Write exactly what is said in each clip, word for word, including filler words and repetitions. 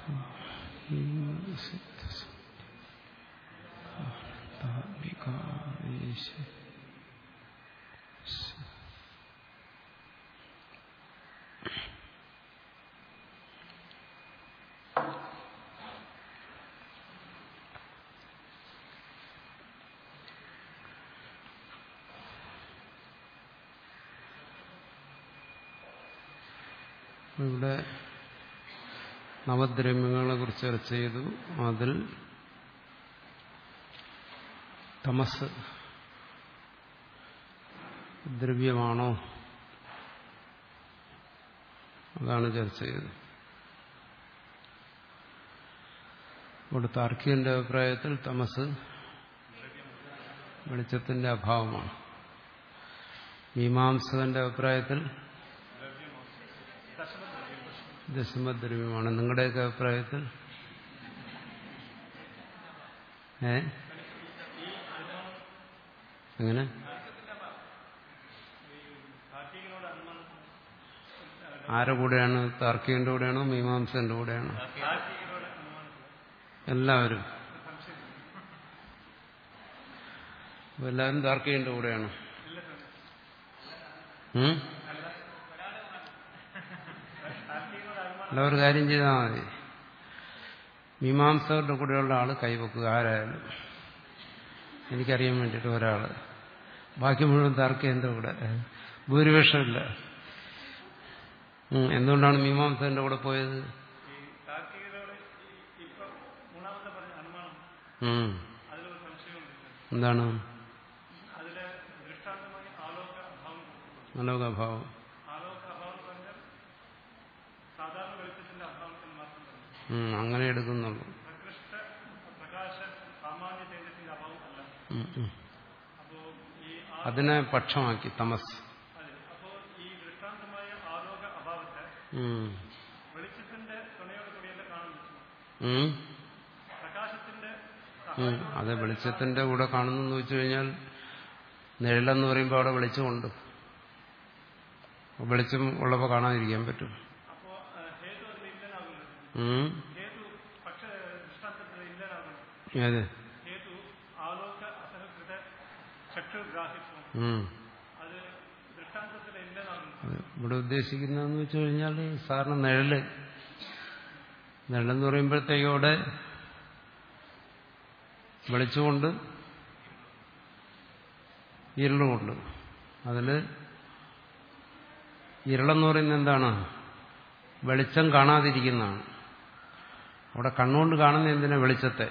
ഇവിടെ നവദ്രവ്യങ്ങളെ കുറിച്ച് ചർച്ച ചെയ്തു. അതിൽ തമസ് ദ്രവ്യമാണോ, അതാണ് ചർച്ച ചെയ്തത്. ഇവിടെ താർക്കികന്റെ അഭിപ്രായത്തിൽ തമസ് വെളിച്ചത്തിന്റെ അഭാവമാണ്. മീമാംസകന്റെ അഭിപ്രായത്തിൽ ദശമദ്രവ്യമാണ്. നിങ്ങളുടെയൊക്കെ അഭിപ്രായത്തിൽ ഏ എങ്ങനെ? ആരുടെ കൂടെയാണ്? താർക്കികന്റെ കൂടെയാണോ മീമാംസന്റെ കൂടെയാണോ? എല്ലാവരും എല്ലാവരും താർക്കികന്റെ കൂടെയാണോ? അല്ല, ഒരു കാര്യം ചെയ്താൽ മതി. മീമാംസകരുടെ കൂടെയുള്ള ആള് കൈവെക്കുക, ആരായാലും. എനിക്കറിയാൻ വേണ്ടിയിട്ട് ഒരാള്. ബാക്കി മുഴുവൻ താർക്കികന്റെ കൂടെ. ഭൂരിപക്ഷമില്ല. എന്തുകൊണ്ടാണ് മീമാംസകന്റെ കൂടെ പോയത്? എന്താണ്? അലോകാഭാവം. അങ്ങനെ എടുക്കുന്നുള്ളൂ. അതിനെ പക്ഷമാക്കി തമസ്. അത് വെളിച്ചത്തിന്റെ കൂടെ കാണുന്നു എന്ന് വെച്ചു കഴിഞ്ഞാൽ നിഴലെന്ന് പറയുമ്പോൾ അവിടെ വെളിച്ചമുണ്ട്. വെളിച്ചം ഉള്ളപ്പോൾ കാണാതിരിക്കാൻ പറ്റും. ഏത്? ഇവിടെ ഉദ്ദേശിക്കുന്നതെന്ന് വെച്ചു കഴിഞ്ഞാൽ സാറിന് നിഴല് നിഴലെന്ന് പറയുമ്പോഴത്തേക്കവിടെ വെളിച്ചമുണ്ട്, ഇരുളുമുണ്ട്. അതില് ഇരുളെന്ന് പറയുന്നത് എന്താണ്? വെളിച്ചം കാണാതിരിക്കുന്നതാണ്. അവിടെ കണ്ണുകൊണ്ട് കാണുന്ന എന്തിനാ? വെളിച്ചത്തെ.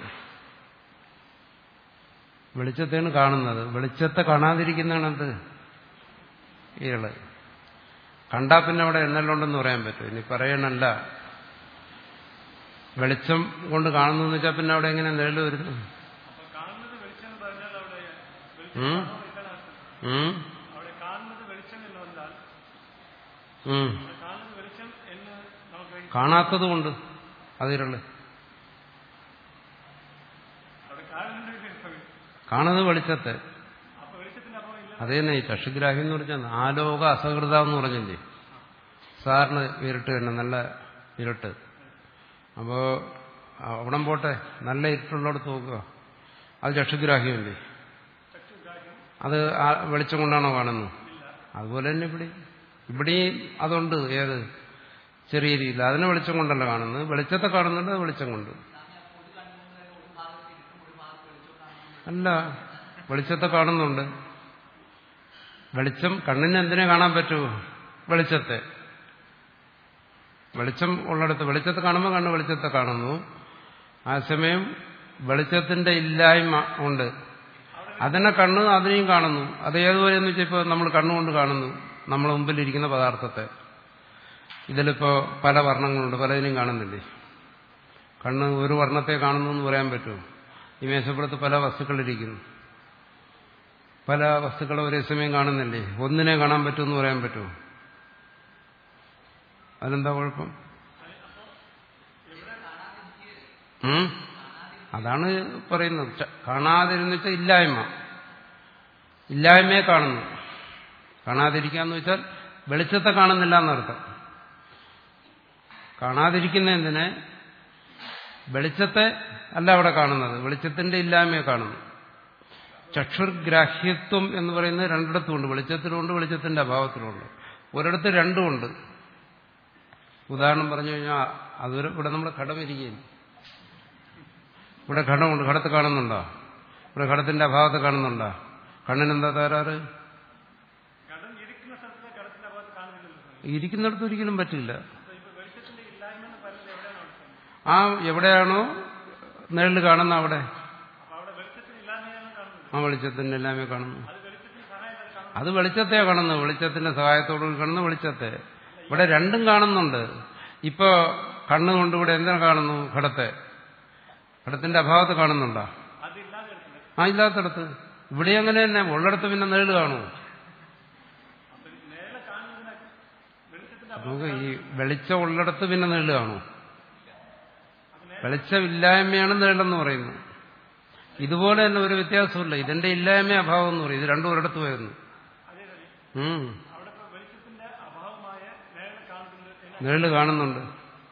വെളിച്ചത്തെയാണ് കാണുന്നത്. വെളിച്ചത്തെ കാണാതിരിക്കുന്നതാണ് എന്ത്? ഇരുള്. കണ്ടാ പിന്നെ അവിടെ എന്നെല്ലുണ്ടെന്ന് പറയാൻ പറ്റും. ഇനി പറയണല്ല, വെളിച്ചം കൊണ്ട് കാണുന്നു വെച്ചാൽ പിന്നെ അവിടെ എങ്ങനെ നിഴല് വരുന്നു? കാണാത്തത് കൊണ്ട് അതിരുള്ളു. കാണുന്നത് വെളിച്ചത്തെ. അത് തന്നെ ഈ ചക്ഷുഗ്രാഹ്യം എന്ന് പറഞ്ഞാൽ ആലോക അസകൃത എന്ന് പറഞ്ഞില്ലേ? സാറിന് ഇരുട്ട് തന്നെ, നല്ല ഇരുട്ട്. അപ്പോ അവിടം പോട്ടെ, നല്ല ഇരുട്ടുള്ളടത്ത് നോക്കുക, അത് ചക്ഷുഗ്രാഹ്യമല്ലേ? അത് വെളിച്ചം കൊണ്ടാണോ കാണുന്നത്? അതുപോലെ തന്നെ ഇവിടെ ഇവിടെയും അതുണ്ട്. ഏത്? ചെറിയ രീതിയിൽ അതിനെ വെളിച്ചം കൊണ്ടല്ല കാണുന്നത്. വെളിച്ചത്തെ കാണുന്നുണ്ട്, അത് വെളിച്ചം കൊണ്ട് അല്ല, വെളിച്ചത്തെ കാണുന്നുണ്ട്. വെളിച്ചം കണ്ണിന് എന്തിനെ കാണാൻ പറ്റുമോ? വെളിച്ചത്തെ. വെളിച്ചം ഉള്ളിടത്ത് വെളിച്ചത്തെ കാണുമ്പോൾ കണ്ണ് വെളിച്ചത്തെ കാണുന്നു. ആ സമയം വെളിച്ചത്തിന്റെ ഇല്ലായ്മ ഉണ്ട്, അതിനെ കണ്ണ് അതിനെയും കാണുന്നു. അത് ഏതുപോലെയെന്ന് വെച്ചാൽ ഇപ്പോൾ നമ്മൾ കണ്ണുകൊണ്ട് കാണുന്നു നമ്മളെ മുമ്പിലിരിക്കുന്ന പദാർത്ഥത്തെ. ഇതിലിപ്പോ പല വർണ്ണങ്ങളുണ്ട്, പലതിനും കാണുന്നില്ലേ? കണ്ണ് ഒരു വർണ്ണത്തെ കാണുന്നു എന്ന് പറയാൻ പറ്റുമോ? ഈ മേശപ്പുറത്ത് പല വസ്തുക്കളിരിക്കുന്നു, പല വസ്തുക്കളെ ഒരേ സമയം കാണുന്നില്ലേ? ഒന്നിനെ കാണാൻ പറ്റുമെന്ന് പറയാൻ പറ്റുമോ? അതിനെന്താ കുഴപ്പം? അതാണ് പറയുന്നത്. കാണാതിരുന്ന് വെച്ചാൽ ഇല്ലായ്മ. ഇല്ലായ്മയെ കാണുന്നു. കാണാതിരിക്കാന്ന് വെച്ചാൽ വെളിച്ചത്തെ കാണുന്നില്ല എന്നർത്ഥം. കാണാതിരിക്കുന്ന എന്തിനെ? വെളിച്ചത്തെ അല്ല അവിടെ കാണുന്നത്, വെളിച്ചത്തിന്റെ ഇല്ലായ്മയെ കാണുന്നു. ചക്ഷുർഗ്രാഹ്യത്വം എന്ന് പറയുന്നത് രണ്ടിടത്തുമുണ്ട്, വെളിച്ചത്തിലുണ്ട് വെളിച്ചത്തിന്റെ അഭാവത്തിലുണ്ട്. ഒരിടത്ത് രണ്ടുമുണ്ട്. ഉദാഹരണം പറഞ്ഞു കഴിഞ്ഞാൽ അതൊരു ഇവിടെ നമ്മുടെ ഘടം ഇരിക്കുകയില്ല, ഇവിടെ ഘടമുണ്ട്, ഘടത്ത് കാണുന്നുണ്ടോ? ഇവിടെ ഘടത്തിന്റെ അഭാവത്തെ കാണുന്നുണ്ടോ? കണ്ണിനെന്താ തകരാറ്? ഇരിക്കുന്നിടത്ത് ഒരിക്കലും പറ്റില്ല. ആ എവിടെയാണോ നിഴല് കാണുന്ന അവിടെ ആ വെളിച്ചത്തിന്റെ എല്ലാമേ കാണുന്നു. അത് വെളിച്ചത്തെ കാണുന്നു, വെളിച്ചത്തിന്റെ സഹായത്തോട് കാണുന്നു വെളിച്ചത്തെ. ഇവിടെ രണ്ടും കാണുന്നുണ്ട്. ഇപ്പോ കണ്ണുകൊണ്ട് ഇവിടെ എന്തിനാ കാണുന്നു? ഘടത്തെ. ഘടത്തിന്റെ അഭാവത്തെ കാണുന്നുണ്ടോ? ആ ഇല്ലാത്തടത്ത്. ഇവിടെ അങ്ങനെ തന്നെ, ഉള്ളിടത്ത് പിന്നെ നിഴല് കാണുമോ? നമുക്ക് ഈ വെളിച്ചം ഉള്ളിടത്ത് പിന്നെ നിഴല് കാണുമോ? വെളിച്ചമില്ലായ്മയാണ് നിഴലെന്ന് പറയുന്നത്. ഇതുപോലെ തന്നെ ഒരു വ്യത്യാസമില്ല. ഇതിന്റെ ഇല്ലായ്മ അഭാവം എന്ന് പറയും. ഇത് രണ്ടും ഒരിടത്ത് വരുന്നു. നിഴല് കാണുന്നുണ്ട്.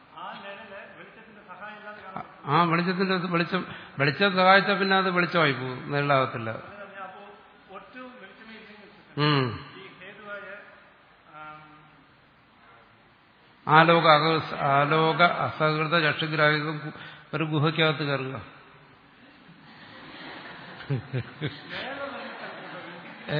ആ വെളിച്ചത്തിന്റെ വെളിച്ചം വെളിച്ചം സഹായിച്ചാൽ പിന്നെ അത് വെളിച്ചമായി പോകും, നിഴലാകത്തില്ല. ആലോക ആലോക അസഹൃത ചക്ഷുഗ്രാഹ്യം ഒരു ഗുഹയ്ക്കകത്ത് കയറുക. ഏ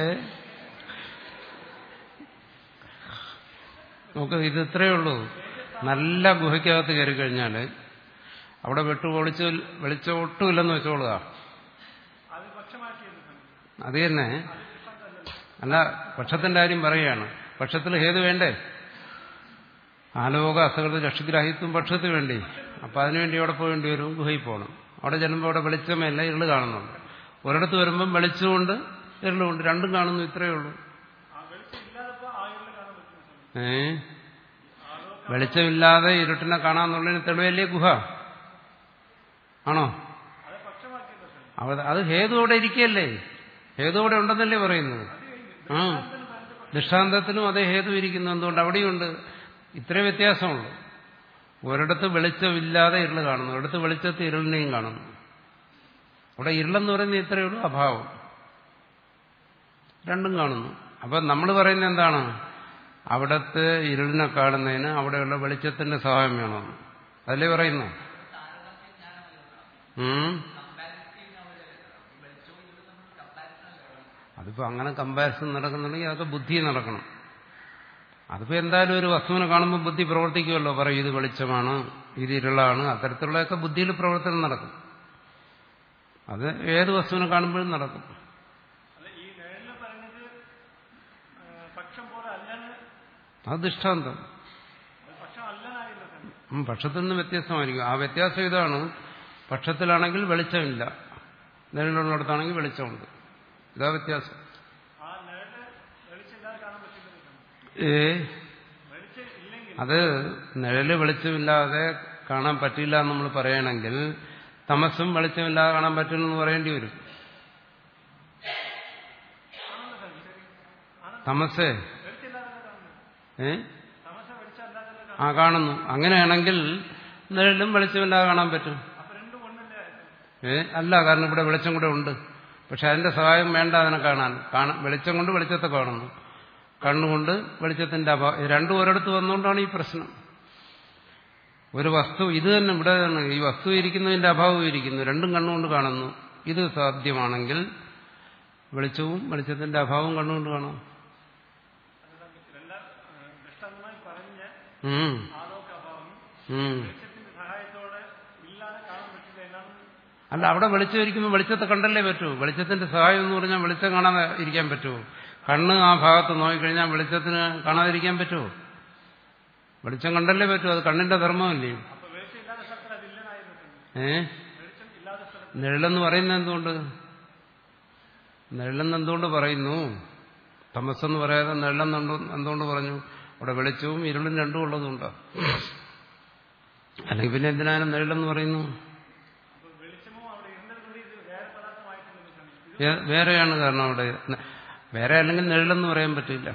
നമുക്ക് ഇത് ഇത്രയേ ഉള്ളൂ. നല്ല ഗുഹയ്ക്കകത്ത് കയറി കഴിഞ്ഞാൽ അവിടെ വെട്ടു പൊളിച്ച് വെളിച്ചം ഒട്ടുമില്ലെന്ന് വെച്ചോളുക. അത് തന്നെ. അല്ല, പക്ഷത്തിന്റെ കാര്യം പറയുകയാണ്. പക്ഷത്തിൽ ഹേതു വേണ്ടേ? ആലോക അസകൃത ചക്ഷുഗ്രാഹിത്വം പക്ഷത്തിന് വേണ്ടി. അപ്പൊ അതിനുവേണ്ടി അവിടെ പോകേണ്ടി വരും, ഗുഹയിൽ പോകണം. അവിടെ ചെല്ലുമ്പോൾ അവിടെ വെളിച്ചമല്ല, ഇരുള് കാണുന്നുണ്ട്. ഒരിടത്ത് വരുമ്പം വെളിച്ചമുണ്ട് ഇരുളുമുണ്ട്, രണ്ടും കാണുന്നു. ഇത്രയേ ഉള്ളൂ. ഏ വെളിച്ചമില്ലാതെ ഇരുട്ടിനെ കാണാന്നുള്ളതിന് തെളിവല്ലേ ഗുഹ? ആണോ? അത് ഹേതു അവിടെ ഇരിക്കുകയല്ലേ? ഹേതു അവിടെ ഉണ്ടെന്നല്ലേ പറയുന്നത്? ആ ദൃഷ്ടാന്തത്തിനും അതേ ഹേതു ഇരിക്കുന്നു. എന്തുകൊണ്ട്? അവിടെയുണ്ട്. ഇത്രേ വ്യത്യാസമുള്ളൂ. ഒരിടത്ത് വെളിച്ചമില്ലാതെ ഇരുള് കാണുന്നു, ഒരിടത്ത് വെളിച്ചത്ത് ഇരുളിനെയും കാണുന്നു. അവിടെ ഇരുളെന്ന് പറയുന്നത് ഇത്രയേ ഉള്ളൂ, അഭാവം. രണ്ടും കാണുന്നു. അപ്പൊ നമ്മൾ പറയുന്നത് എന്താണ്? അവിടത്തെ ഇരുളിനെ കാണുന്നതിന് അവിടെയുള്ള വെളിച്ചത്തിന്റെ സഹായം വേണമെന്ന് അതല്ലേ പറയുന്നു. അതിപ്പോ അങ്ങനെ കമ്പാരിസൺ നടക്കുന്നുണ്ടെങ്കിൽ അതൊക്കെ ബുദ്ധി നടക്കണം. അതിപ്പോ എന്തായാലും ഒരു വസ്തുവിനെ കാണുമ്പോൾ ബുദ്ധി പ്രവർത്തിക്കുമല്ലോ. പറയും ഇത് വെളിച്ചമാണ്, ഇത് ഇരുളാണ്. അത്തരത്തിലുള്ളതൊക്കെ ബുദ്ധിയിൽ പ്രവർത്തനം നടക്കും. അത് ഏത് വസ്തുവിനെ കാണുമ്പോഴും നടക്കും. അത് ദൃഷ്ടാന്തം. പക്ഷത്തിൽ നിന്ന് വ്യത്യസ്തമായിരിക്കും. ആ വ്യത്യാസം ഇതാണ്. പക്ഷത്തിലാണെങ്കിൽ വെളിച്ചമില്ല, നിഴലുള്ളിടത്താണെങ്കിൽ വെളിച്ചമുണ്ട്. ഇതാ വ്യത്യാസം. ഏ അത് നിഴല് വെളിച്ചമില്ലാതെ കാണാൻ പറ്റില്ല എന്ന് നമ്മൾ പറയണമെങ്കിൽ തമസും വെളിച്ചമില്ലാതെ കാണാൻ പറ്റില്ലെന്ന് പറയേണ്ടി വരും. തമസേ ഏ ആ കാണുന്നു. അങ്ങനെയാണെങ്കിൽ നിഴലും വെളിച്ചമില്ലാതെ കാണാൻ പറ്റും. ഏ അല്ല, കാരണം ഇവിടെ വെളിച്ചം കൂടെ ഉണ്ട്. പക്ഷെ അതിന്റെ സഹായം വേണ്ട അതിനെ കാണാൻ. വെളിച്ചം കൊണ്ട് വെളിച്ചത്തെ കാണുന്നു, കണ്ണുകൊണ്ട് വെളിച്ചത്തിന്റെ അഭാവം. രണ്ടും ഒരിടത്ത് വന്നുകൊണ്ടാണ് ഈ പ്രശ്നം. ഒരു വസ്തു ഇത് തന്നെ ഇവിടെ തന്നെ ഈ വസ്തു ഇരിക്കുന്നതിന്റെ അഭാവം ഇരിക്കുന്നു, രണ്ടും കണ്ണുകൊണ്ട് കാണുന്നു. ഇത് സാധ്യമാണെങ്കിൽ വെളിച്ചവും വെളിച്ചത്തിന്റെ അഭാവവും കണ്ണുകൊണ്ട് കാണാം. അല്ല, അവിടെ വെളിച്ചം ഇരിക്കുമ്പോൾ വെളിച്ചത്തെ കണ്ടല്ലേ പറ്റൂ. വെളിച്ചത്തിന്റെ സഹായം എന്ന് പറഞ്ഞാൽ വെളിച്ചം കാണാതെ ഇരിക്കാൻ പറ്റുമോ? കണ്ണ് ആ ഭാഗത്ത് നോക്കിക്കഴിഞ്ഞാൽ വെളിച്ചത്തിന് കാണാതിരിക്കാൻ പറ്റുമോ? വെളിച്ചം കണ്ടല്ലേ പറ്റൂ. അത് കണ്ണിന്റെ ധർമ്മമല്ലേ? ഏ നിഴലെന്ന് പറയുന്നത് എന്തുകൊണ്ട്? നിഴലെന്ന് എന്തുകൊണ്ട് പറയുന്നു? തമസ്സെന്ന് പറയാതെ നിഴലെന്ന് എന്തുകൊണ്ട് പറഞ്ഞു? അവിടെ വെളിച്ചവും ഇരുളും രണ്ടും ഉള്ളതുകൊണ്ടോ? അല്ലെങ്കിൽ പിന്നെ എന്തിനാണ് നിഴലെന്ന് പറയുന്നു? വേറെയാണ് കാരണം. അവിടെ വേറെ അല്ലെങ്കിൽ നിഴലെന്ന് പറയാൻ പറ്റില്ല.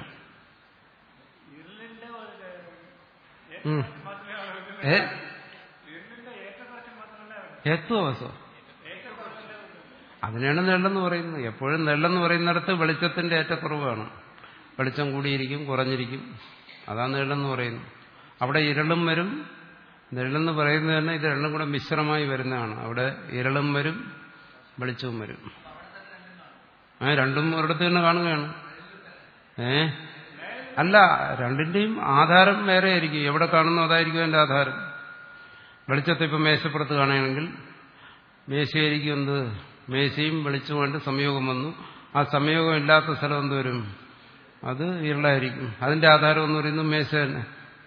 ഏ ഹേത്വവസോ അതിനാണ് നെല്ലെന്ന് പറയുന്നത്. എപ്പോഴും നെല്ലെന്ന് പറയുന്നിടത്ത് വെളിച്ചത്തിന്റെ ഏറ്റക്കുറവാണ്. വെളിച്ചം കൂടിയിരിക്കും, കുറഞ്ഞിരിക്കും, അതാണ് നെല്ലെന്ന് പറയുന്നത്. അവിടെ ഇരളും വരും. നെല്ലെന്ന് പറയുന്നത് തന്നെ ഇത് രണ്ടും കൂടെ മിശ്രമായി വരുന്നതാണ്. അവിടെ ഇരളും വരും, വെളിച്ചവും വരും. ആ രണ്ടും ഒരിടത്ത് തന്നെ കാണുകയാണ്. ഏ അല്ല, രണ്ടിന്റെയും ആധാരം വേറെ ആയിരിക്കും. എവിടെ കാണുന്നു അതായിരിക്കും അതിന്റെ ആധാരം. വെളിച്ചത്തെ ഇപ്പം മേശപ്പുറത്ത് കാണുകയാണെങ്കിൽ മേശയായിരിക്കും എന്ത്, മേശയും വെളിച്ചവുമായിട്ട് സംയോഗം വന്നു. ആ സംയോഗം ഇല്ലാത്ത സ്ഥലം എന്തുവരും, അത് ഇരുളായിരിക്കും. അതിന്റെ ആധാരം എന്ന് പറയുന്നത് മേശ തന്നെ.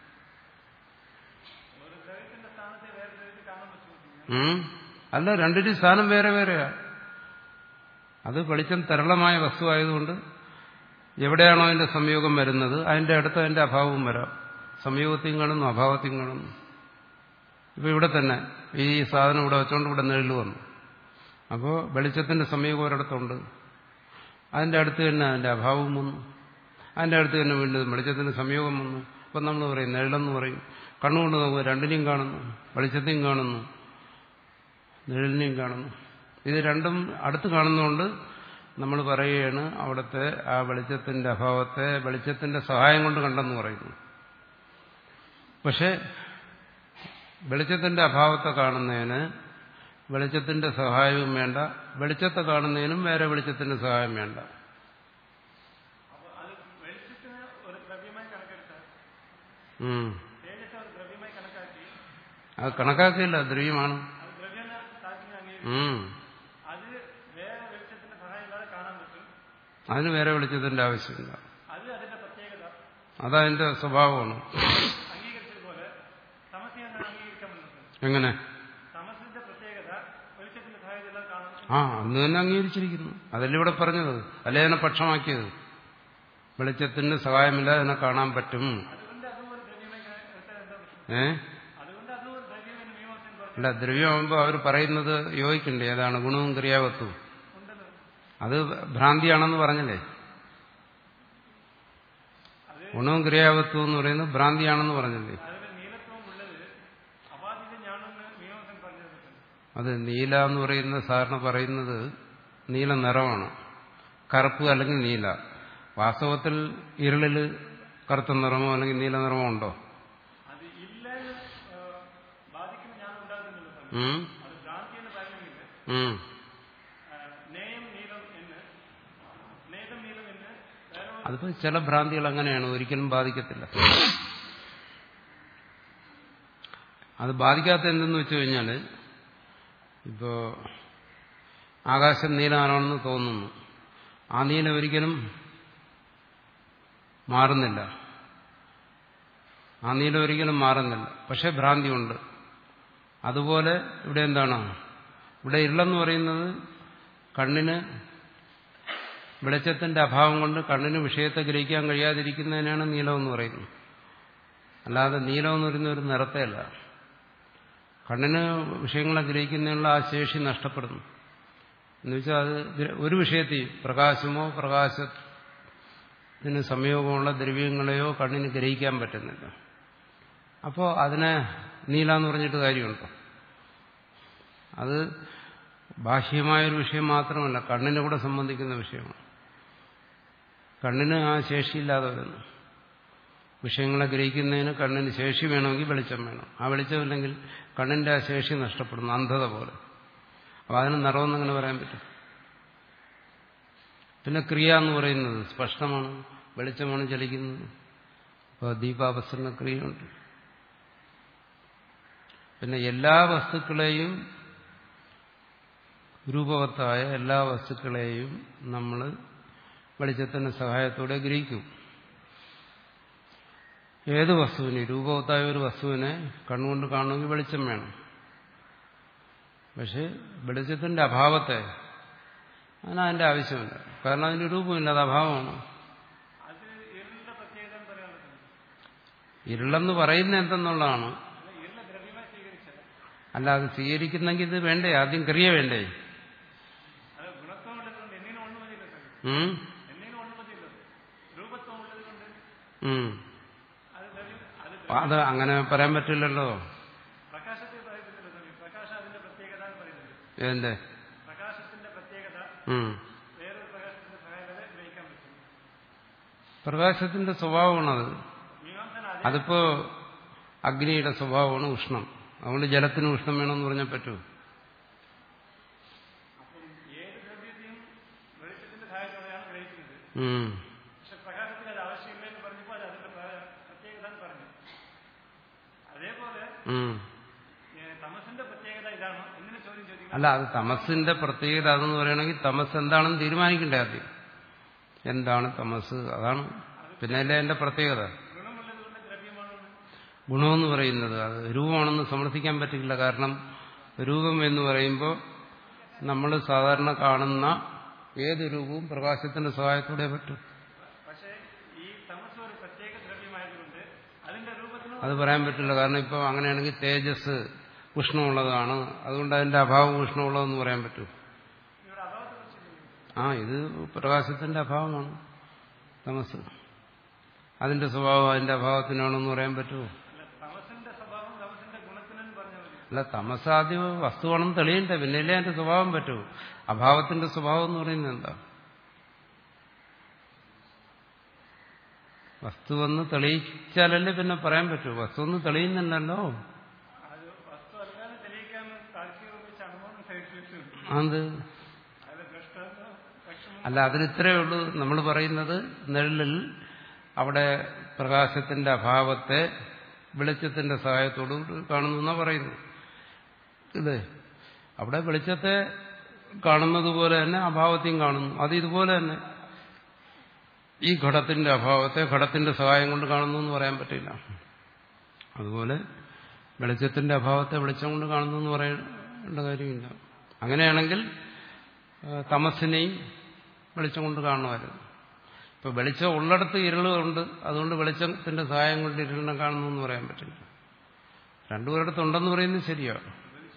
അല്ല, രണ്ടിന്റെയും സ്ഥാനം വേറെ വേറെയാ. അത് വെളിച്ചം തരളമായ വസ്തുവായതുകൊണ്ട് എവിടെയാണോ അതിന്റെ സംയോഗം വരുന്നത് അതിന്റെ അടുത്ത് അതിന്റെ അഭാവവും വരാം. സംയോഗത്തെയും കാണുന്നു, അഭാവത്തെയും കാണുന്നു. ഇപ്പൊ ഇവിടെ തന്നെ ഈ സാധനം ഇവിടെ വെച്ചോണ്ട് ഇവിടെ നെഴല് വന്നു. അപ്പോൾ വെളിച്ചത്തിന്റെ സംയോഗം ഒരിടത്തുണ്ട്, അതിന്റെ അടുത്ത് തന്നെ അതിന്റെ അഭാവം വന്നു. അതിന്റെ അടുത്ത് തന്നെ വീണ്ടും വെളിച്ചത്തിന്റെ സംയോഗം വന്നു. അപ്പം നമ്മൾ പറയും നെഴലെന്ന് പറയും. കണ്ണുകൊണ്ട് നോക്കുക, രണ്ടിനെയും കാണുന്നു, വെളിച്ചത്തെയും കാണുന്നു, നിഴലിനെയും കാണുന്നു. ഇത് രണ്ടും അടുത്ത് കാണുന്നതുകൊണ്ട് നമ്മൾ പറയുകയാണ് അവിടുത്തെ ആ വെളിച്ചത്തിന്റെ അഭാവത്തെ വെളിച്ചത്തിന്റെ സഹായം കൊണ്ട് കണ്ടെന്ന് പറയുന്നു. പക്ഷെ വെളിച്ചത്തിന്റെ അഭാവത്തെ കാണുന്നതിന് വെളിച്ചത്തിന്റെ സഹായവും വേണ്ട, വെളിച്ചത്തെ കാണുന്നതിനും വേറെ വെളിച്ചത്തിന്റെ സഹായം വേണ്ട. അത് കണക്കാക്കിയില്ല, ദ്രവ്യമാണ്. അതിന് വേറെ വെളിച്ചത്തിന്റെ ആവശ്യമില്ല, അതതിന്റെ സ്വഭാവമാണ്. എങ്ങനെ? ആ അന്ന് തന്നെ അംഗീകരിച്ചിരിക്കുന്നു. അതല്ലേ ഇവിടെ പറഞ്ഞത്, അല്ലേ അതിനെ പക്ഷമാക്കിയത്. വെളിച്ചത്തിന് സഹായമില്ല, അതിനെ കാണാൻ പറ്റും. ഏ അല്ല, ദ്രവ്യമാകുമ്പോൾ അവർ പറയുന്നത് യോജിക്കണ്ടേ? ഏതാണ് ഗുണവും ക്രിയാവത്വവും? അത് ഭ്രാന്തിയാണെന്ന് പറഞ്ഞല്ലേ? ഗുണവും ക്രിയാവത്വം എന്ന് പറയുന്നത് ഭ്രാന്തിയാണെന്ന് പറഞ്ഞല്ലേ? അത് നീല എന്ന് പറയുന്ന സാധാരണ പറയുന്നത് നീല നിറമാണ്, കറുപ്പ് അല്ലെങ്കിൽ നീല. വാസ്തവത്തിൽ ഇരുളിൽ കറുത്ത നിറമോ അല്ലെങ്കിൽ നീല നിറമോ ഉണ്ടോ? അതിപ്പോ ചില ഭ്രാന്തികൾ അങ്ങനെയാണ്, ഒരിക്കലും ബാധിക്കത്തില്ല. അത് ബാധിക്കാത്ത എന്തെന്ന് വെച്ചു കഴിഞ്ഞാൽ, ഇപ്പോ ആകാശം നീലമാണെന്ന് തോന്നുന്നു, ആ നീല ഒരിക്കലും മാറുന്നില്ല, ആ നീല ഒരിക്കലും മാറുന്നില്ല, പക്ഷെ ഭ്രാന്തിയുണ്ട്. അതുപോലെ ഇവിടെ എന്താണ്, ഇവിടെ ഇരുളെന്ന് പറയുന്നത് കണ്ണിന് വെളിച്ചത്തിന്റെ അഭാവം കൊണ്ട് കണ്ണിന് വിഷയത്തെ ഗ്രഹിക്കാൻ കഴിയാതിരിക്കുന്നതിനാണ് നീലമെന്ന് പറയുന്നത്. അല്ലാതെ നീലമെന്ന് പറയുന്ന ഒരു നിറത്തെയല്ല. കണ്ണിന് വിഷയങ്ങളെ ഗ്രഹിക്കുന്നതിനുള്ള ആ ശേഷി നഷ്ടപ്പെടുന്നു. എന്നുവെച്ചാൽ അത് ഒരു വിഷയത്തെയും പ്രകാശമോ പ്രകാശത്തിന് സംയോഗമുള്ള ദ്രവ്യങ്ങളെയോ കണ്ണിന് ഗ്രഹിക്കാൻ പറ്റുന്നില്ല. അപ്പോൾ അതിനെ നീല എന്ന് പറഞ്ഞിട്ട് കാര്യമുണ്ടോ? അത് ബാഹ്യമായൊരു വിഷയം മാത്രമല്ല, കണ്ണിനെ കൂടെ സംബന്ധിക്കുന്ന വിഷയമാണ്. കണ്ണിന് ആ ശേഷിയില്ലാതെ വരുന്നു. വിഷയങ്ങളെ ഗ്രഹിക്കുന്നതിന് കണ്ണിന് ശേഷി വേണമെങ്കിൽ വെളിച്ചം വേണം. ആ വെളിച്ചമില്ലെങ്കിൽ കണ്ണിന്റെ ആ ശേഷി നഷ്ടപ്പെടുന്നു, അന്ധത പോലെ. അപ്പം അതിന് നിറവെന്നങ്ങനെ പറയാൻ പറ്റും. പിന്നെ ക്രിയ എന്ന് പറയുന്നത് സ്പഷ്ടമാണ്, വെളിച്ചമാണ് ചലിക്കുന്നത്. അപ്പോൾ ദീപാവസരണ ക്രിയയുണ്ട്. പിന്നെ എല്ലാ വസ്തുക്കളെയും, രൂപവത്തായ എല്ലാ വസ്തുക്കളെയും നമ്മൾ വെളിച്ചത്തിന്റെ സഹായത്തോടെ ഗ്രഹിക്കും. ഏത് വസ്തുവിനെ, രൂപവത്തായ ഒരു വസ്തുവിനെ കണ്ണുകൊണ്ട് കാണണമെങ്കിൽ വെളിച്ചം വേണം. പക്ഷെ വെളിച്ചത്തിന്റെ അഭാവത്തെ അതിന് അതിന്റെ ആവശ്യമില്ല. കാരണം അതിന്റെ രൂപമില്ല, അത് അഭാവമാണ്. ഇരുളെന്ന് പറയുന്ന എന്തെന്നുള്ളതാണ്. അല്ല, അത് സ്വീകരിക്കുന്നെങ്കിൽ ഇത് വേണ്ടേ, ആദ്യം ക്രിയ വേണ്ടേ? അത് അങ്ങനെ പറയാൻ പറ്റില്ലല്ലോ. ഏതിന്റെ? പ്രകാശത്തിന്റെ പ്രത്യേകത വേറൊരു പ്രകാശത്തിന്റെ സഹായത്തോടെ ഗ്രഹിക്കാൻ പറ്റും. പ്രകാശത്തിന്റെ സ്വഭാവമാണത്. അതിപ്പോ അഗ്നിയുടെ സ്വഭാവമാണ് ഉഷ്ണം. അതുകൊണ്ട് ജലത്തിന് ഉഷ്ണം വേണമെന്ന് പറഞ്ഞാൽ പറ്റുമോ? ഏത് ദ്രവ്യത്തെയും വെളിച്ചത്തിന്റെ സഹായത്തോടെയാണ് ഗ്രഹിക്കുന്നത്. പക്ഷെ പ്രകാശത്തിന് അത് ആവശ്യമില്ലെന്ന് പറഞ്ഞപ്പോൾ അത് അതിന്റെ പ്രത്യേകത പറഞ്ഞു. അതേപോലെ തമസിന്റെ പ്രത്യേകത ഇതാണ് ഇങ്ങനെ ചോദ്യം ചോദിക്കുന്നത്. അല്ല, അത് തമസിന്റെ പ്രത്യേകത അതെന്ന് പറയണമെങ്കിൽ തമസ് എന്താണെന്ന് തീരുമാനിക്കണ്ടേ ആദ്യം. എന്താണ് തമസ്? അതാണ് പിന്നെ അല്ലേ അതിന്റെ പ്രത്യേകത. ഗുണമെന്ന് പറയുന്നത് അത് രൂപമാണെന്ന് സമർത്ഥിക്കാൻ പറ്റില്ല. കാരണം രൂപം എന്ന് പറയുമ്പോൾ നമ്മൾ സാധാരണ കാണുന്ന ഏത് രൂപവും പ്രകാശത്തിന്റെ സഹായത്തോടെ പറ്റും. അത് പറയാൻ പറ്റില്ല. കാരണം ഇപ്പോൾ അങ്ങനെയാണെങ്കിൽ തേജസ് ഉഷ്ണമുള്ളതാണ്, അതുകൊണ്ട് അതിന്റെ അഭാവം ഉഷ്ണമുള്ളതെന്ന് പറയാൻ പറ്റും. ആ ഇത് പ്രകാശത്തിന്റെ അഭാവമാണ് തമസ്. അതിന്റെ സ്വഭാവം അതിന്റെ അഭാവത്തിനാണെന്ന് പറയാൻ പറ്റുമോ? അല്ല, തമസ് ആദ്യം വസ്തുവാണെന്ന് തെളിയണ്ടേ, പിന്നെയല്ലേ അതിന്റെ സ്വഭാവം പറ്റുമോ? അഭാവത്തിന്റെ സ്വഭാവം എന്ന് പറയുന്നത് എന്താ? വസ്തുവെന്ന് തെളിയിച്ചാലല്ലേ പിന്നെ പറയാൻ പറ്റൂ. വസ്തുവെന്ന് തെളിയുന്നില്ലല്ലോ. അത് അല്ല, അതിലിത്രയേ ഉള്ളൂ. നമ്മൾ പറയുന്നത് നിഴലിൽ അവിടെ പ്രകാശത്തിന്റെ അഭാവത്തെ വെളിച്ചത്തിന്റെ സഹായത്തോട് കാണുന്നു എന്നാ പറയുന്നത്. ഇല്ലേ? അവിടെ വെളിച്ചത്തെ കാണുന്നത് പോലെ തന്നെ അഭാവത്തെയും കാണുന്നു. അത് ഇതുപോലെ തന്നെ ഈ ഘടത്തിന്റെ അഭാവത്തെ ഘടത്തിന്റെ സഹായം കൊണ്ട് കാണുന്നു എന്ന് പറയാൻ പറ്റില്ല. അതുപോലെ വെളിച്ചത്തിന്റെ അഭാവത്തെ വെളിച്ചം കൊണ്ട് കാണുന്നു എന്ന് പറയേണ്ട കാര്യമില്ല. അങ്ങനെയാണെങ്കിൽ തമസിനെയും വെളിച്ചം കൊണ്ട് കാണുമായിരുന്നു. ഇപ്പൊ വെളിച്ചം ഉള്ളിടത്ത് ഇരുളുണ്ട്, അതുകൊണ്ട് വെളിച്ചത്തിന്റെ സഹായം കൊണ്ട് ഇരുളിനെ കാണുന്നു എന്ന് പറയാൻ പറ്റില്ല. രണ്ടുപേരിടത്തുണ്ടെന്ന് പറയുന്നത് ശരിയാണ്.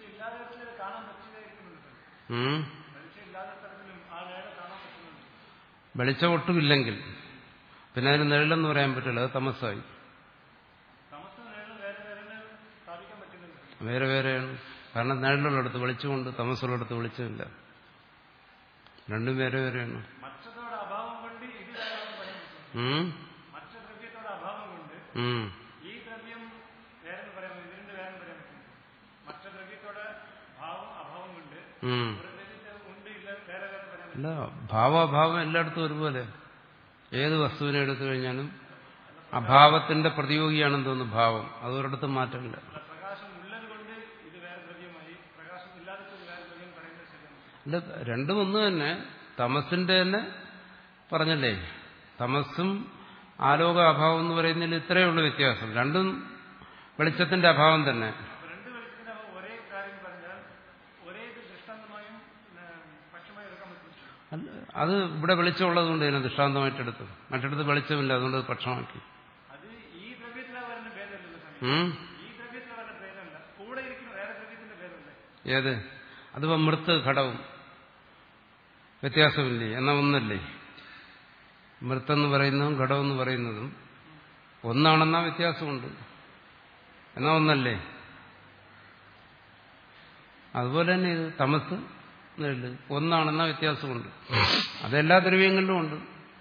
വെളിച്ചം ഒട്ടുമില്ലെങ്കിൽ പിന്നെ അതിന് നിഴലെന്ന് പറയാൻ പറ്റില്ല, അത് തമസായി. വേറെ വേറെയാണ്. കാരണം നിഴലുള്ളിടത്ത് വെളിച്ചമുണ്ട്, തമസുള്ളിടത്ത് വെളിച്ചമില്ല. രണ്ടും വേറെ വേറെയാണ്. അല്ല, ഭാവാഭാവം എല്ലായിടത്തും ഒരുപോലെ. ഏത് വസ്തുവിനെ എടുത്തു കഴിഞ്ഞാലും അഭാവത്തിന്റെ പ്രതിയോഗിയാണെന്ന് തോന്നുന്നു ഭാവം. അതൊരിടത്തും മാറ്റമില്ല. അല്ല, രണ്ടും ഒന്ന് തന്നെ. തമസിന്റെ തന്നെ പറഞ്ഞല്ലേ, തമസും ആലോക അഭാവം എന്ന് പറയുന്നതിൽ ഇത്രയേ ഉള്ളൂ വ്യത്യാസം. രണ്ടും വെളിച്ചത്തിന്റെ അഭാവം തന്നെ. അത് ഇവിടെ വെളിച്ചമുള്ളതുകൊണ്ട് തന്നെ ദൃഷ്ടാന്തമായിട്ടെടുത്തു. മറ്റിടത്ത് വെളിച്ചമില്ല, അതുകൊണ്ട് അത് പക്ഷമാക്കി. ഏത്? അതിപ്പോ മൃത്ത് ഘടവും വ്യത്യാസമില്ലേ? എന്നാ ഒന്നല്ലേ? മൃത്തെന്ന് പറയുന്നതും ഘടമെന്ന് പറയുന്നതും ഒന്നാണെന്നാ വ്യത്യാസമുണ്ട്. എന്നാ ഒന്നല്ലേ? അതുപോലെ തന്നെ ഇത് തമസ് ഒന്നാണെന്ന വ്യത്യാസമുണ്ട്. അതെല്ലാ ദ്രവ്യങ്ങളിലും ഉണ്ട്.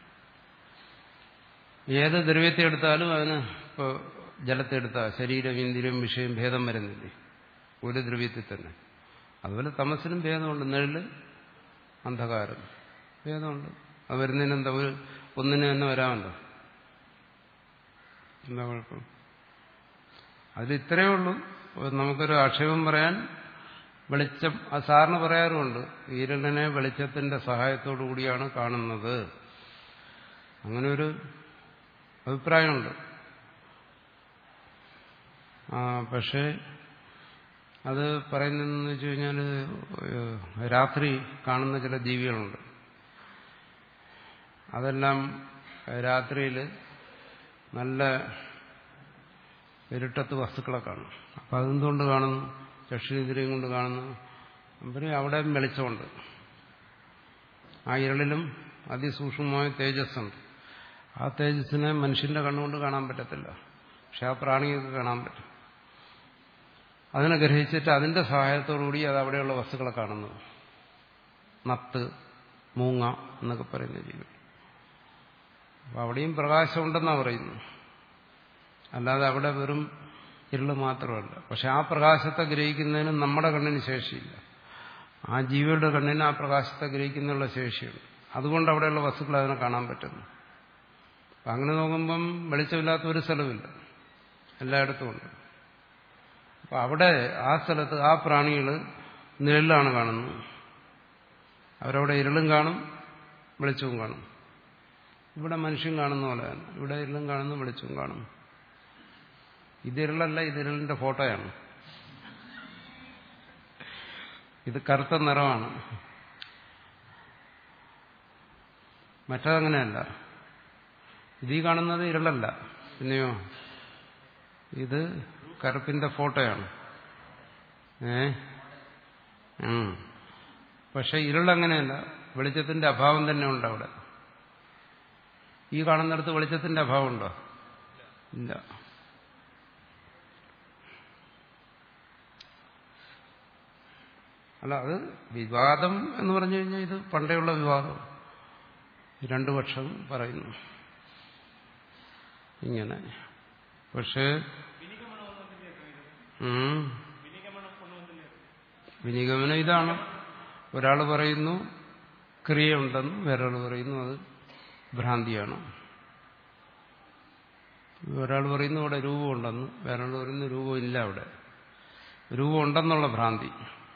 ഏത് ദ്രവ്യത്തെ എടുത്താലും അതിന് ഇപ്പോ ജലത്തെ എടുത്താൽ ശരീരം, ഇന്ദ്രിയം, വിഷയം ഭേദം വരുന്നില്ലേ ഒരു ദ്രവ്യത്തിൽ തന്നെ? അതുപോലെ തമസിനും ഭേദമുണ്ട്. നിഴല്, അന്ധകാരം ഭേദമുണ്ട്. അത് വരുന്നതിനെന്താ? ഒരു ഒന്നിന് തന്നെ വരാമല്ലോ. എന്താ കുഴപ്പം? അതിൽ ഇത്രയേ ഉള്ളൂ. നമുക്കൊരു ആക്ഷേപം പറയാൻ വെളിച്ചം, അത് സാറിന് പറയാറുമുണ്ട്, ഈരളിനെ വെളിച്ചത്തിന്റെ സഹായത്തോടു കൂടിയാണ് കാണുന്നത്. അങ്ങനെ ഒരു അഭിപ്രായമുണ്ട്. ആ പക്ഷേ അത് പറയുന്നതെന്ന് വെച്ച് കഴിഞ്ഞാൽ രാത്രി കാണുന്ന ചില ജീവികളുണ്ട്. അതെല്ലാം രാത്രിയിൽ നല്ല ഇരുട്ടത്ത് വസ്തുക്കളെ കാണും. അപ്പം അതെന്തുകൊണ്ട് കാണുന്നു? ചക്ഷുരേന്ദ്രിയം കൊണ്ട് കാണുന്നു. അപ്പം അവിടെ വെളിച്ചമുണ്ട്. ആ ഇരുളിലും അതിസൂക്ഷ്മമായ തേജസ്സുണ്ട്. ആ തേജസ്സിനെ മനുഷ്യന്റെ കണ്ണുകൊണ്ട് കാണാൻ പറ്റത്തില്ല, പക്ഷെ ആ പ്രാണികൾക്ക് കാണാൻ പറ്റും. അതിനെ ഗ്രഹിച്ചിട്ട് അതിന്റെ സഹായത്തോടുകൂടി അത് അവിടെയുള്ള വസ്തുക്കളെ കാണുന്നു. നത്ത്, മൂങ്ങ എന്നൊക്കെ പറയുന്ന ജീവികൾ. അപ്പം അവിടെയും പ്രകാശമുണ്ടെന്നാണ് പറയുന്നു. അല്ലാതെ അവിടെ വെറും ഇരുള് മാത്രമല്ല. പക്ഷെ ആ പ്രകാശത്തെ ഗ്രഹിക്കുന്നതിന് നമ്മുടെ കണ്ണിന് ശേഷിയില്ല. ആ ജീവികളുടെ കണ്ണിന് ആ പ്രകാശത്തെ ഗ്രഹിക്കുന്നതിനുള്ള ശേഷിയുണ്ട്. അതുകൊണ്ട് അവിടെയുള്ള വസ്തുക്കൾ അതിനെ കാണാൻ പറ്റുന്നു. അപ്പം അങ്ങനെ നോക്കുമ്പം വെളിച്ചമില്ലാത്ത ഒരു സ്ഥലമില്ല, എല്ലായിടത്തും ഉണ്ട്. അപ്പം അവിടെ ആ സ്ഥലത്ത് ആ പ്രാണികൾ നിഴലാണ് കാണുന്നത്. അവരവിടെ ഇരുളും കാണും, വെളിച്ചവും കാണും. ഇവിടെ മനുഷ്യൻ കാണുന്ന പോലെ തന്നെ ഇവിടെ ഇരുളും കാണുന്നു, വെളിച്ചവും കാണുന്നു. ഇതിരളല്ല, ഇതിരളിന്റെ ഫോട്ടോയാണ്. ഇത് കറുത്ത നിറമാണ്. മറ്റതങ്ങനെയല്ല. ഇതീ കാണുന്നത് ഇരുളല്ല, പിന്നെയോ ഇത് കറുപ്പിന്റെ ഫോട്ടോയാണ്. ഏ പക്ഷെ ഇരുളങ്ങനെയല്ല, വെളിച്ചത്തിന്റെ അഭാവം തന്നെ ഉണ്ട് അവിടെ. ഈ കാണുന്നിടത്ത് വെളിച്ചത്തിന്റെ അഭാവമുണ്ടോ? ഇല്ല. അല്ല, അത് വിവാദം എന്ന് പറഞ്ഞു കഴിഞ്ഞാൽ ഇത് പണ്ടേയുള്ള വിവാദം. രണ്ടു പക്ഷം പറയുന്നു ഇങ്ങനെ. പക്ഷേ വിനിഗമനം ഇതാണ്. ഒരാൾ പറയുന്നു ക്രിയയുണ്ടെന്ന്, വേറൊരാൾ പറയുന്നു അത് ഭ്രാന്തിയാണ്. ഒരാൾ പറയുന്നു അവിടെ രൂപമുണ്ടെന്ന്, വേറൊരാൾ പറയുന്നു രൂപമില്ല, അവിടെ രൂപമുണ്ടെന്നുള്ള ഭ്രാന്തി.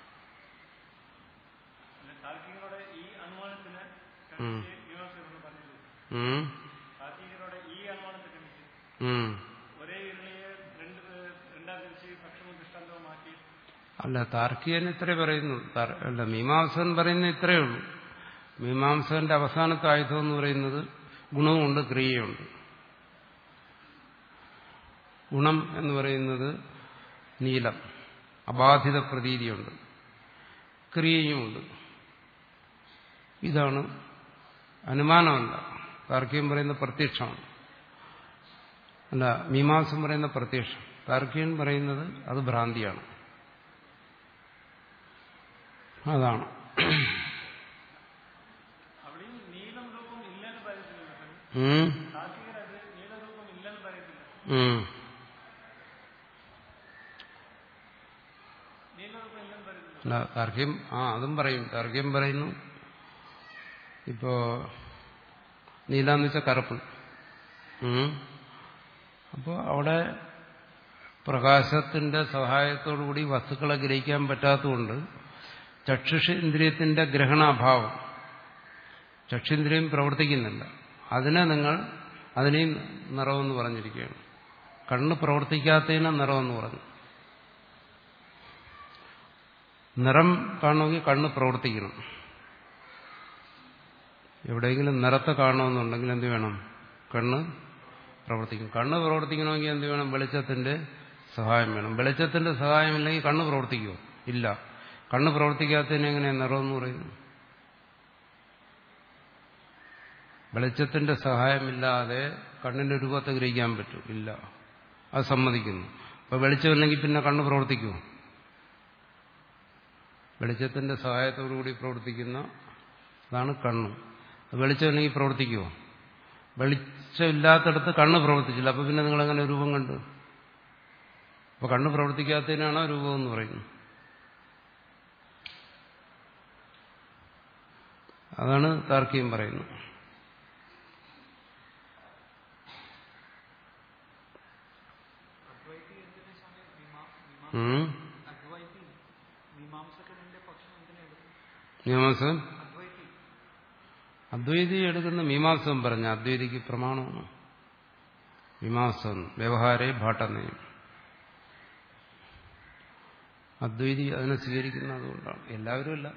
അല്ല, താർക്കികൻ ഇത്രേ പറയുന്നു. അല്ല, മീമാംസകൻ പറയുന്ന ഇത്രയേ ഉള്ളൂ. മീമാംസകന്റെ അവസാനത്തെ ആയുധം എന്ന് പറയുന്നത് ഗുണവുമുണ്ട്, ക്രിയയുണ്ട്. ഗുണം എന്ന് പറയുന്നത് നീലം, അബാധിത പ്രതീതിയുണ്ട്, ക്രിയയുമുണ്ട്. ഇതാണ് അനുമാനമല്ല. താർക്കികൻ പറയുന്ന പ്രത്യക്ഷമാണ്. അല്ല, മീമാംസം പറയുന്ന പ്രത്യക്ഷം. താർക്കികൻ പറയുന്നത് അത് ഭ്രാന്തിയാണ്. അതാണ്. അല്ല, താർക്കികം ആ അതും പറയും. താർക്കികം പറയുന്നു ഇപ്പോ നീലാന്ന് വെച്ചാൽ കറുപ്പ്. അപ്പോൾ അവിടെ പ്രകാശത്തിന്റെ സഹായത്തോടുകൂടി വസ്തുക്കളെ ഗ്രഹിക്കാൻ പറ്റാത്തതുകൊണ്ട് ചക്ഷുഷേന്ദ്രിയത്തിന്റെ ഗ്രഹണാഭാവം, ചക്ഷുന്ദ്രിയം പ്രവർത്തിക്കുന്നില്ല. അതിനെ നിങ്ങൾ അതിനെയും നിറവെന്ന് പറഞ്ഞിരിക്കുകയാണ്. കണ്ണ് പ്രവർത്തിക്കാത്തതിനെ നിറവെന്ന് പറഞ്ഞു. നിറം കാണണമെങ്കിൽ കണ്ണ് പ്രവർത്തിക്കണം. എവിടെയെങ്കിലും നിറത്തെ കാണണമെന്നുണ്ടെങ്കിൽ എന്ത് വേണം? കണ്ണ് പ്രവർത്തിക്കും. കണ്ണ് പ്രവർത്തിക്കണമെങ്കിൽ എന്ത് വേണം? വെളിച്ചത്തിന്റെ സഹായം വേണം. വെളിച്ചത്തിന്റെ സഹായമില്ലെങ്കിൽ കണ്ണ് പ്രവർത്തിക്കുമോ? ഇല്ല. കണ്ണ് പ്രവർത്തിക്കാത്തതിന് എങ്ങനെയാണ് നിറമെന്ന് പറയുന്നത്? വെളിച്ചത്തിന്റെ സഹായമില്ലാതെ കണ്ണിന്റെ രൂപത്തെ ഗ്രഹിക്കാൻ പറ്റും? ഇല്ല. അത് സമ്മതിക്കുന്നു. അപ്പൊ വെളിച്ചമില്ലെങ്കിൽ പിന്നെ കണ്ണ് പ്രവർത്തിക്കുമോ? വെളിച്ചത്തിന്റെ സഹായത്തോടുകൂടി പ്രവർത്തിക്കുന്ന അതാണ് കണ്ണ്. വെളിച്ചമില്ലെങ്കിൽ പ്രവർത്തിക്കുമോ? വെളിച്ചമില്ലാത്തടത്ത് കണ്ണ് പ്രവർത്തിച്ചില്ല. അപ്പൊ പിന്നെ നിങ്ങളെങ്ങനെ രൂപം കണ്ടു? അപ്പൊ കണ്ണ് പ്രവർത്തിക്കാത്തതിനാണോ രൂപം എന്ന് പറയുന്നത്? അതാണ് താർക്കികം പറയുന്നത്. മീമാംസകൻ അദ്വൈതി എടുക്കുന്ന മീമാംസകൻ പറഞ്ഞ അദ്വൈതിക്ക് പ്രമാണമാണ്. മീമാംസകൻ വ്യവഹാരേ ഭാട്ടനയം. അദ്വൈതി അതിനെ സ്വീകരിക്കുന്നത് അതുകൊണ്ടാണ്. എല്ലാവരും അല്ല.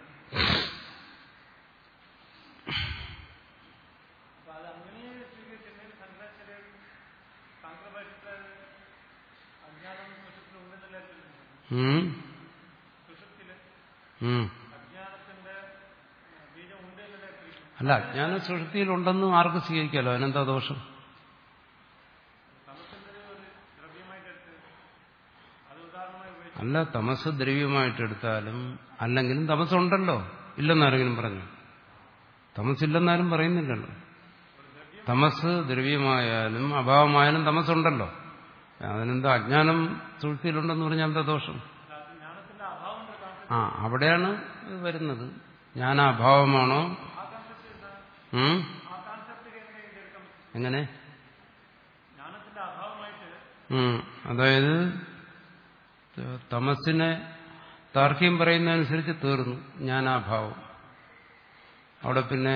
അല്ല, അജ്ഞാനം സുഷുപ്തിയിലുണ്ടെന്നും ആർക്ക് സ്വീകരിക്കാമല്ലോ. അതിനെന്താ ദോഷം? അല്ല, അല്ല, തമസ് ദ്രവ്യമായിട്ടെടുത്താലും അല്ലെങ്കിലും തമസ്സുണ്ടല്ലോ. ഇല്ലെന്നാരെങ്കിലും പറഞ്ഞു? തമസ്സില്ലെന്നാരും പറയുന്നില്ലല്ലോ. തമസ് ദ്രവ്യമായാലും അഭാവമായാലും തമസ്സുണ്ടല്ലോ. അതിനെന്താ അജ്ഞാനം സുഴുത്തിയിലുണ്ടെന്ന് പറഞ്ഞാൽ എന്താ ദോഷം? ആ, അവിടെയാണ് വരുന്നത്. ജ്ഞാനാഭാവമാണോ? എങ്ങനെ? അതായത് തമസിനെ താർക്കികം പറയുന്നതനുസരിച്ച് തീർന്നു ജ്ഞാനാഭാവം. അവിടെ പിന്നെ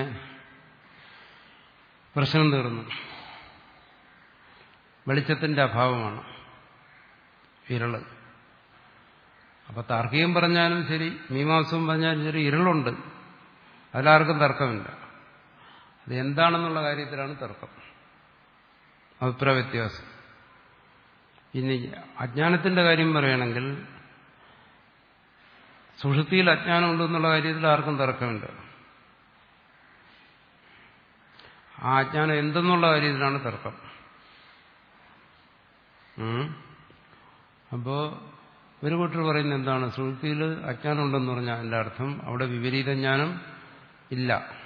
പ്രശ്നം തീർന്നു. വെളിച്ചത്തിന്റെ അഭാവമാണ് ഇരുള്. അപ്പൊ താർക്കികം പറഞ്ഞാലും ശരി, മീമാംസവും പറഞ്ഞാലും ശരി, ഇരുളുണ്ട്. അതിലാർക്കും തർക്കമില്ല. അത് എന്താണെന്നുള്ള കാര്യത്തിലാണ് തർക്കം, അഭിപ്രായ വ്യത്യാസം. ഇനി അജ്ഞാനത്തിന്റെ കാര്യം പറയുകയാണെങ്കിൽ സുഷുപ്തിയിൽ അജ്ഞാനം ഉണ്ടെന്നുള്ള കാര്യത്തിൽ ആർക്കും തർക്കമില്ല. ആ അജ്ഞാനം എന്തെന്നുള്ള കാര്യത്തിലാണ് തർക്കം. അപ്പോ ഒരു കൂട്ടർ പറയുന്നത് എന്താണ്? സുഷുപ്തിയിൽ അജ്ഞാനം ഉണ്ടെന്ന് പറഞ്ഞാൽ അതിന്റെ അർത്ഥം അവിടെ വിപരീത ജ്ഞാനം ഇല്ല,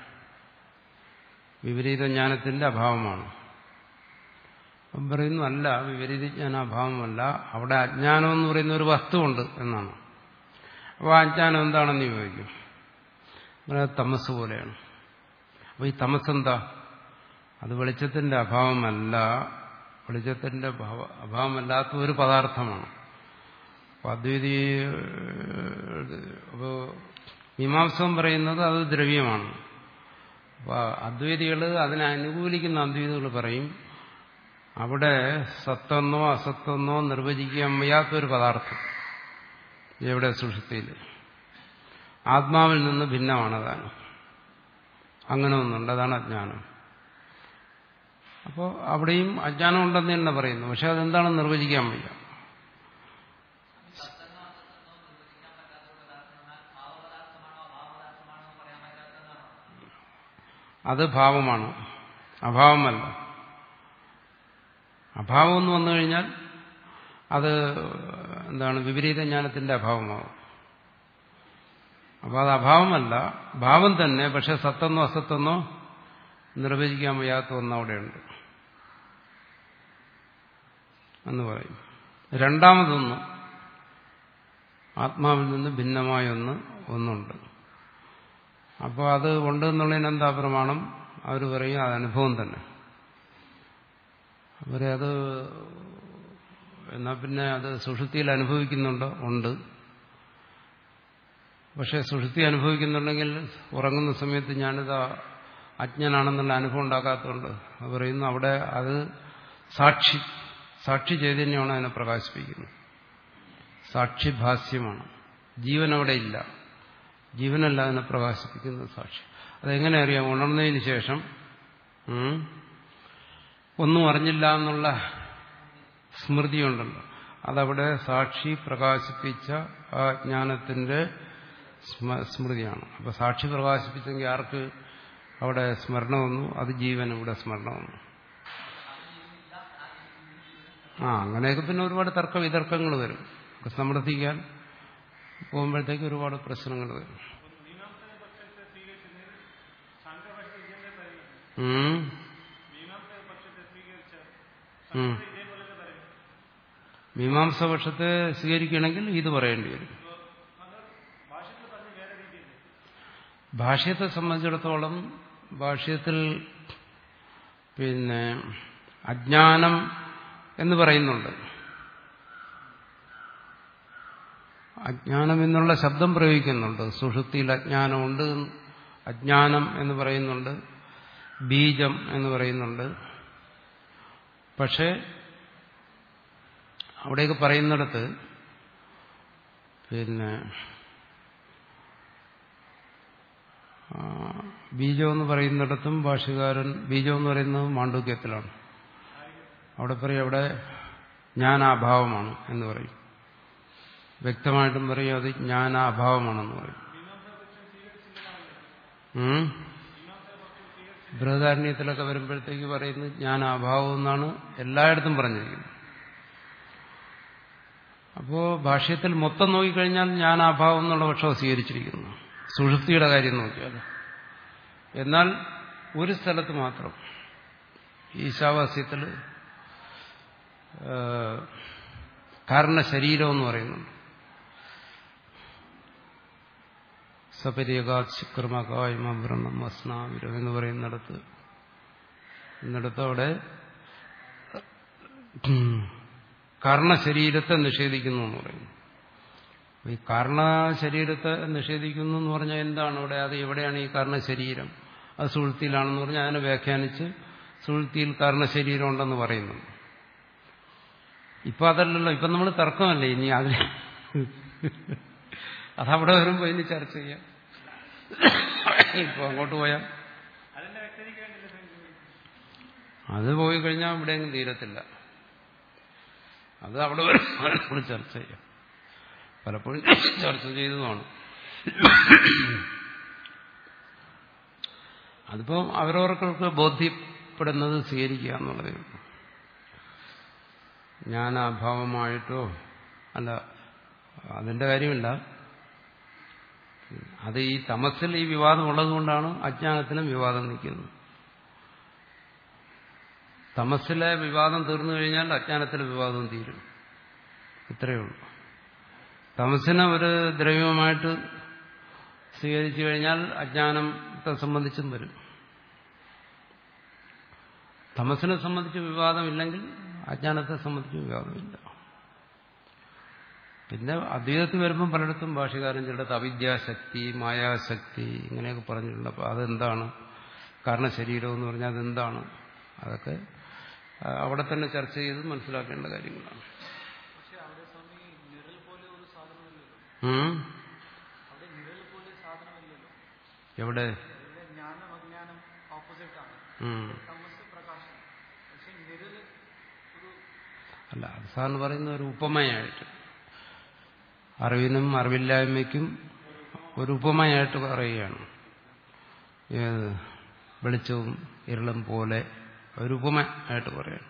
വിപരീത ജ്ഞാനത്തിന്റെ അഭാവമാണ്. അപ്പം പറയുന്നു അല്ല, വിപരീത ജ്ഞാനാഭാവമല്ല, അവിടെ അജ്ഞാനം എന്ന് പറയുന്ന ഒരു വസ്തുവുണ്ട് എന്നാണ്. അപ്പോൾ ആ അജ്ഞാനം എന്താണെന്ന് ചോദിക്കും. തമസ് പോലെയാണ്. അപ്പോൾ ഈ തമസ് എന്താ? അത് വെളിച്ചത്തിന്റെ അഭാവമല്ല, വെളിച്ചത്തിന്റെ അഭാവമല്ലാത്ത ഒരു പദാർത്ഥമാണ്. അപ്പോൾ അദ്വൈതി അപ്പോൾ മീമാംസകം പറയുന്നത് അത് ദ്രവ്യമാണ്. അപ്പോൾ അദ്വൈതികൾ അതിനെ അനുകൂലിക്കുന്ന അദ്വൈതികൾ പറയും അവിടെ സത്തെന്നോ അസത്തെന്നോ നിർവചിക്കാൻ വയ്യാത്തൊരു പദാർത്ഥം. എവിടെ? സുഷുപ്തിയിൽ. ആത്മാവിൽ നിന്ന് ഭിന്നമാണതാണ്. അങ്ങനെ ഒന്നുണ്ട്, അതാണ് അജ്ഞാനം. അപ്പോൾ അവിടെയും അജ്ഞാനം ഉണ്ടെന്ന് തന്നെ പറയുന്നു. പക്ഷെ അതെന്താണെന്ന് നിർവചിക്കാൻ വയ്യ. അത് ഭാവമാണ്, അഭാവമല്ല. അഭാവം എന്ന് വന്നു കഴിഞ്ഞാൽ അത് എന്താണ്? വിപരീത ജ്ഞാനത്തിന്റെ അഭാവമാവും. അപ്പോൾ അത് അഭാവമല്ല, ഭാവം തന്നെ. പക്ഷെ സത്തെന്നോ അസത്തെന്നോ നിർവചിക്കാൻ വയ്യാത്ത ഒന്നവിടെയുണ്ട് എന്ന് പറയും. രണ്ടാമതൊന്ന് ആത്മാവിൽ നിന്ന് ഭിന്നമായ ഒന്ന് ഒന്നുണ്ട്. അപ്പോൾ അത് ഉണ്ട് എന്നുള്ളതിന് എന്താ പ്രമാണം? അവർ പറയും അത് അനുഭവം തന്നെ. അവരെ അത് എന്നാ പിന്നെ അത് സുഷുപ്തിയിൽ അനുഭവിക്കുന്നുണ്ടോ? ഉണ്ട്. പക്ഷെ സുഷുപ്തി അനുഭവിക്കുന്നുണ്ടെങ്കിൽ ഉറങ്ങുന്ന സമയത്ത് ഞാനിതാ അജ്ഞനാണെന്നുള്ള അനുഭവം ഉണ്ടാക്കാത്തതുകൊണ്ട് അത് പറയുന്നു അവിടെ അത് സാക്ഷി സാക്ഷി ചൈതന്യമാണ് അതിനെ പ്രകാശിപ്പിക്കുന്നത്. സാക്ഷിഭാസ്യമാണ്. ജീവൻ അവിടെ ഇല്ല, ജീവനല്ല അതിനെ പ്രകാശിപ്പിക്കുന്നത്, സാക്ഷി. അതെങ്ങനെ അറിയാം? ഉണർന്നതിന് ശേഷം ഒന്നും അറിഞ്ഞില്ല എന്നുള്ള സ്മൃതിയുണ്ടല്ലോ, അതവിടെ സാക്ഷി പ്രകാശിപ്പിച്ച ആ ജ്ഞാനത്തിന്റെ സ്മൃതിയാണ്. അപ്പൊ സാക്ഷി പ്രകാശിപ്പിച്ചെങ്കിൽ ആർക്ക് അവിടെ സ്മരണ വന്നു? അത് ജീവൻ ഇവിടെ സ്മരണ വന്നു. ആ അങ്ങനെയൊക്കെ പിന്നെ ഒരുപാട് തർക്ക വിതർക്കങ്ങൾ വരും. സമർത്ഥിക്കാൻ പോകുമ്പോഴത്തേക്ക് ഒരുപാട് പ്രശ്നങ്ങൾ വരും. മീമാംസ പക്ഷത്തെ സ്വീകരിക്കണമെങ്കിൽ ഇത് പറയേണ്ടി വരും. ഭാഷ്യത്തെ സംബന്ധിച്ചിടത്തോളം ഭാഷ്യത്തിൽ പിന്നെ അജ്ഞാനം എന്ന് പറയുന്നുണ്ട്. അജ്ഞാനം എന്നുള്ള ശബ്ദം പ്രയോഗിക്കുന്നുണ്ട്. സുഷുപ്തിയിൽ അജ്ഞാനമുണ്ട്, അജ്ഞാനം എന്ന് പറയുന്നുണ്ട്, ബീജം എന്ന് പറയുന്നുണ്ട്. പക്ഷെ അവിടെയൊക്കെ പറയുന്നിടത്ത് പിന്നെ ബീജം എന്ന് പറയുന്നിടത്തും ഭാഷ്യകാരൻ ബീജം എന്ന് പറയുന്നത് മാണ്ഡൂക്യത്തിലാണ്. അവിടെ പറയും അവിടെ ജ്ഞാനാഭാവമാണ് എന്ന് പറയും. വ്യക്തമായിട്ടും പറയും അത് ജ്ഞാനാഭാവമാണെന്ന് പറയും. ബൃഹദാരണ്യത്തിലൊക്കെ വരുമ്പോഴത്തേക്ക് പറയുന്നത് ജ്ഞാനാഭാവം എന്നാണ് എല്ലായിടത്തും പറഞ്ഞിരിക്കുന്നത്. അപ്പോ ഭാഷ്യത്തിൽ മൊത്തം നോക്കിക്കഴിഞ്ഞാൽ ജ്ഞാനാഭാവം എന്നുള്ള പക്ഷം സ്വീകരിച്ചിരിക്കുന്നു, സുഷുപ്തിയുടെ കാര്യം നോക്കിയാൽ. എന്നാൽ ഒരു സ്ഥലത്ത് മാത്രം ഈശാവാസ്യത്തിൽ കാരണശരീരം എന്ന് പറയുന്നുണ്ട്. സപര്യകാത് ശുക്രമകായ്മവ്രണം അസ്നാവിരം എന്ന് പറയുന്നിടത്ത് എന്നിടത്ത് അവിടെ കാരണശരീരത്തെ നിഷേധിക്കുന്നു എന്ന് പറയുന്നു. ഈ കാരണശരീരത്തെ നിഷേധിക്കുന്നു എന്ന് പറഞ്ഞാൽ എന്താണ് അവിടെ? അത് എവിടെയാണ് ഈ കാരണശരീരം? അത് സുഷുപ്തിയിലാണെന്ന് പറഞ്ഞാൽ അതിനെ വ്യാഖ്യാനിച്ച് സുഷുപ്തിയിൽ കാരണശരീരം ഉണ്ടെന്ന് പറയുന്നു. ഇപ്പൊ അതല്ലല്ലോ, ഇപ്പൊ നമ്മൾ തർക്കമല്ലേ ഇനി അതിൽ, അതവിടെ വരുമ്പോ ഇനി ചർച്ച ചെയ്യാം. ഇപ്പൊ അങ്ങോട്ട് പോയാൽ അത് പോയി കഴിഞ്ഞാൽ ഇവിടെയെങ്കിലും തീരത്തില്ല. അത് അവിടെ വരുമ്പോൾ ചർച്ച ചെയ്യാം. പലപ്പോഴും ചർച്ച ചെയ്തതാണ്. അതിപ്പോ അവരവർക്ക് ബോധ്യപ്പെടുന്നത് സ്വീകരിക്കുക എന്നുള്ളതേ ഉള്ളൂ. ജ്ഞാനാഭാവമായിട്ടോ അല്ല, അതിന്റെ കാര്യമില്ല. അത് ഈ തമസ്സിൽ ഈ വിവാദം ഉള്ളതുകൊണ്ടാണ് അജ്ഞാനത്തിലും വിവാദം നിൽക്കുന്നത്. തമസ്സിലെ വിവാദം തീർന്നു കഴിഞ്ഞാൽ അജ്ഞാനത്തിലെ വിവാദം തീരും. ഇത്രയേ ഉള്ളൂ. തമസ്സിനെ ഒരു ദ്രവ്യമായിട്ട് സ്വീകരിച്ചു കഴിഞ്ഞാൽ അജ്ഞാനത്തെ സംബന്ധിച്ചും വരും. തമസ്സിനെ സംബന്ധിച്ച് വിവാദമില്ലെങ്കിൽ അജ്ഞാനത്തെ സംബന്ധിച്ച് വിവാദമില്ല. പിന്നെ അദ്വൈതത്തിൽ വരുമ്പം പലയിടത്തും ഭാഷ്യകാരൻ ചിലടത്ത് അവിദ്യാശക്തി, മായാശക്തി ഇങ്ങനെയൊക്കെ പറഞ്ഞിട്ടുണ്ട്. അപ്പോൾ അതെന്താണ്? കാരണം ശരീരം എന്ന് പറഞ്ഞാൽ അതെന്താണ്? അതൊക്കെ അവിടെ തന്നെ ചർച്ച ചെയ്ത് മനസ്സിലാക്കേണ്ട കാര്യങ്ങളാണ്. എവിടെ? അല്ല, അത് സാറിന് പറയുന്ന ഒരു ഉപമയായിട്ട്, അറിവിനും അറിവില്ലായ്മയ്ക്കും ഒരു ഉപമയായിട്ട് പറയുകയാണ്. ഏത് വെളിച്ചവും ഇരുളും പോലെ ഒരു ഉപമ ആയിട്ട് പറയണം.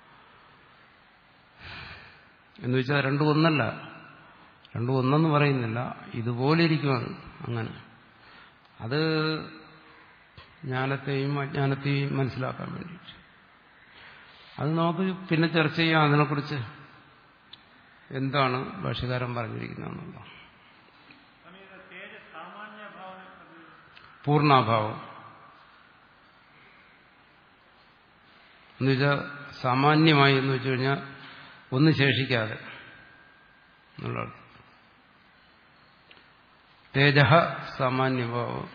എന്ന് വെച്ചാൽ രണ്ടും ഒന്നല്ല, രണ്ടും ഒന്നെന്ന് പറയുന്നില്ല, ഇതുപോലെ ഇരിക്കുവാണ്. അങ്ങനെ അത് ജ്ഞാനത്തെയും അജ്ഞാനത്തെയും മനസ്സിലാക്കാൻ വേണ്ടിയിട്ട് അത് നമുക്ക് പിന്നെ ചർച്ച ചെയ്യാം. അതിനെക്കുറിച്ച് എന്താണ് ഭാഷ്യകാരൻ പറഞ്ഞിരിക്കുന്നതെന്നുള്ള പൂർണ്ണാഭാവം എന്നുവെച്ചാൽ സാമാന്യമായി എന്ന് വെച്ചു കഴിഞ്ഞാൽ ഒന്നും ശേഷിക്കാതെ എന്നുള്ളത്. തേജ സാമാന്യഭാവം.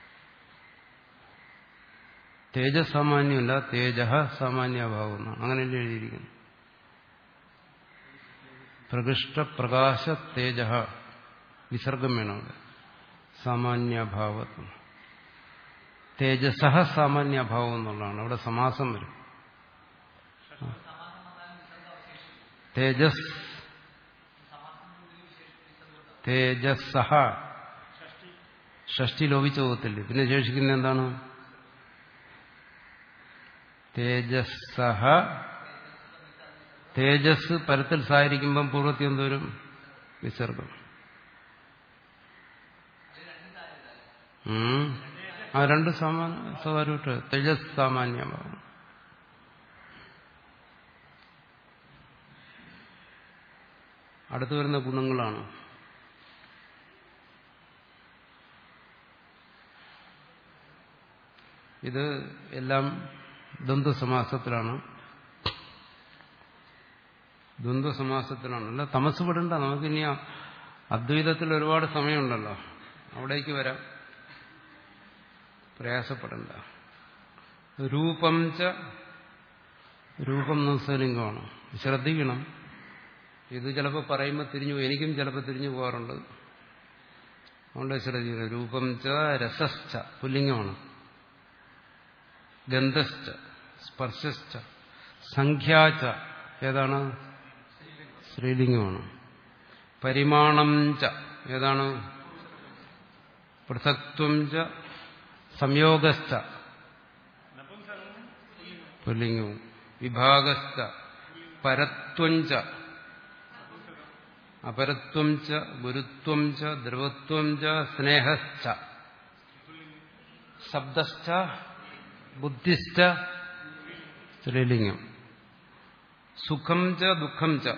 തേജസ് സാമാന്യമല്ല, തേജ സാമാന്യഭാവം എന്നാണ്. അങ്ങനെയല്ലേ എഴുതിയിരിക്കുന്നു. പ്രകൃഷ്ട പ്രകാശ തേജ വിസർഗം വേണം അവിടെ. സാമാന്യഭാവം തേജസഹ സാമാന്യഭാവം എന്നുള്ളതാണ്. അവിടെ സമാസം വരും. തേജസ് തേജസഹ ഷഷ്ടി ലോപിച്ചു പോകത്തില്ലേ? പിന്നെ ശേഷിക്കുന്ന എന്താണ്? തേജസ്സഹ. തേജസ് പരത്തിൽ സായിരിക്കുമ്പം പൂർവ്വത്തിൽ എന്തോരും വിസർഗം. ആ രണ്ട് സമാന തേജസ് സാമാന്യമാകും. അടുത്തു വരുന്ന ഗുണങ്ങളാണ്. ഇത് എല്ലാം ദ്വന്ദ്വസമാസത്തിലാണ്. ദ്വന്ദ്വസമാസത്തിലാണ്. അല്ല തമസ് പെടണ്ട. നമുക്കിനി അദ്വൈതത്തിൽ ഒരുപാട് സമയമുണ്ടല്ലോ, അവിടേക്ക് വരാം. പ്രയാസപ്പെടണ്ട. രൂപം ച രൂപം നസ്വലിംഗമാണ്. ശ്രദ്ധിക്കണം. ഇത് ചിലപ്പോൾ പറയുമ്പോൾ തിരിഞ്ഞു, എനിക്കും ചിലപ്പോൾ തിരിഞ്ഞു പോകാറുണ്ട്. അതുകൊണ്ട് ശ്രദ്ധിക്കണം. രൂപം ച രസശ്ച പുല്ലിംഗമാണ്. ഗന്ധശ്ച സ്പർശശ്ച സംഖ്യാച ഏതാണ്? സ്ത്രീലിംഗമാണ്. പരിമാണം ച ഏതാണ്? പൃഥക്ത്വം ച സംയോഗശ്ച പുല്ലിംഗവും. വിഭാഗശ്ച പരത്വം ച അപരത്വം ച ഗുരുത്വം ച ദ്രവത്വം ച സ്നേഹശ്ച ശബ്ദശ്ച ബുദ്ധിശ്ച സ്ത്രീലിംഗം. സുഖം ച ദുഃഖം ച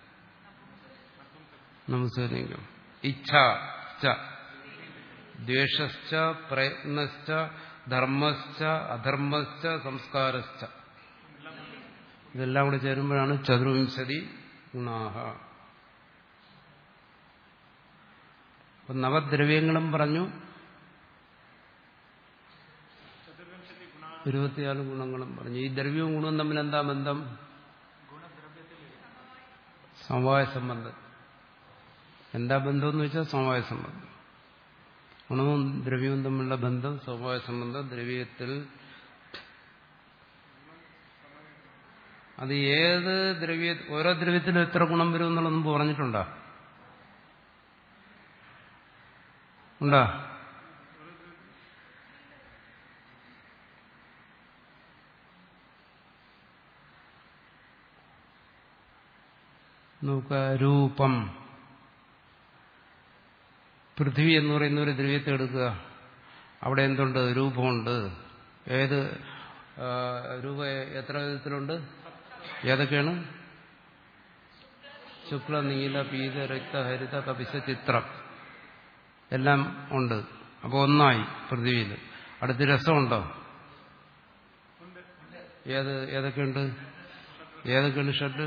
നപുംസകലിംഗം. ഇച്ഛ ച ദ്വേഷശ്ച പ്രയത്നശ്ച ധർമ്മശ്ച അധർമ്മശ്ച സംസ്കാരശ്ച. ഇതെല്ലാം കൂടെ ചേരുമ്പോഴാണ് ചതുർവിംശതി ഗുണാഹ. അപ്പൊ നവദ്രവ്യങ്ങളും പറഞ്ഞു, ഇരുപത്തിനാല് ഗുണങ്ങളും പറഞ്ഞു. ഈ ദ്രവ്യവും ഗുണവും തമ്മിൽ എന്താ ബന്ധം? സമവായ സംബന്ധം. എന്താ ബന്ധം എന്ന് വെച്ചാൽ സമവായ സംബന്ധം. ഗുണവും ദ്രവ്യവും തമ്മിലുള്ള ബന്ധം സമവായ സംബന്ധം. ദ്രവ്യത്തിൽ അത് ഏത് ദ്രവ്യ ഓരോ ദ്രവ്യത്തിലും എത്ര ഗുണം വരും എന്നുള്ളത് മുമ്പ് പറഞ്ഞിട്ടുണ്ടോ? ഉണ്ടോ? നോക്ക, രൂപം. പൃഥ്വി എന്ന് പറയുന്ന ഒരു ദ്രവ്യത്തെ എടുക്കുക. അവിടെ എന്തുണ്ട്? രൂപമുണ്ട്. ഏത് രൂപ എത്ര വിധത്തിലുണ്ട്? ഏതൊക്കെയാണ്? ശുക്ല, നീല, പീത, രക്ത, ഹരിത, കപിശ, ചിത്രം എല്ലാം ഉണ്ട്. അപ്പോൾ ഒന്നായി പൃഥ്വിയിൽ. അടുത്ത് രസമുണ്ടോ? ഏത് ഏതൊക്കെയുണ്ട്? ഏതൊക്കെയാണ് ഷഡ്?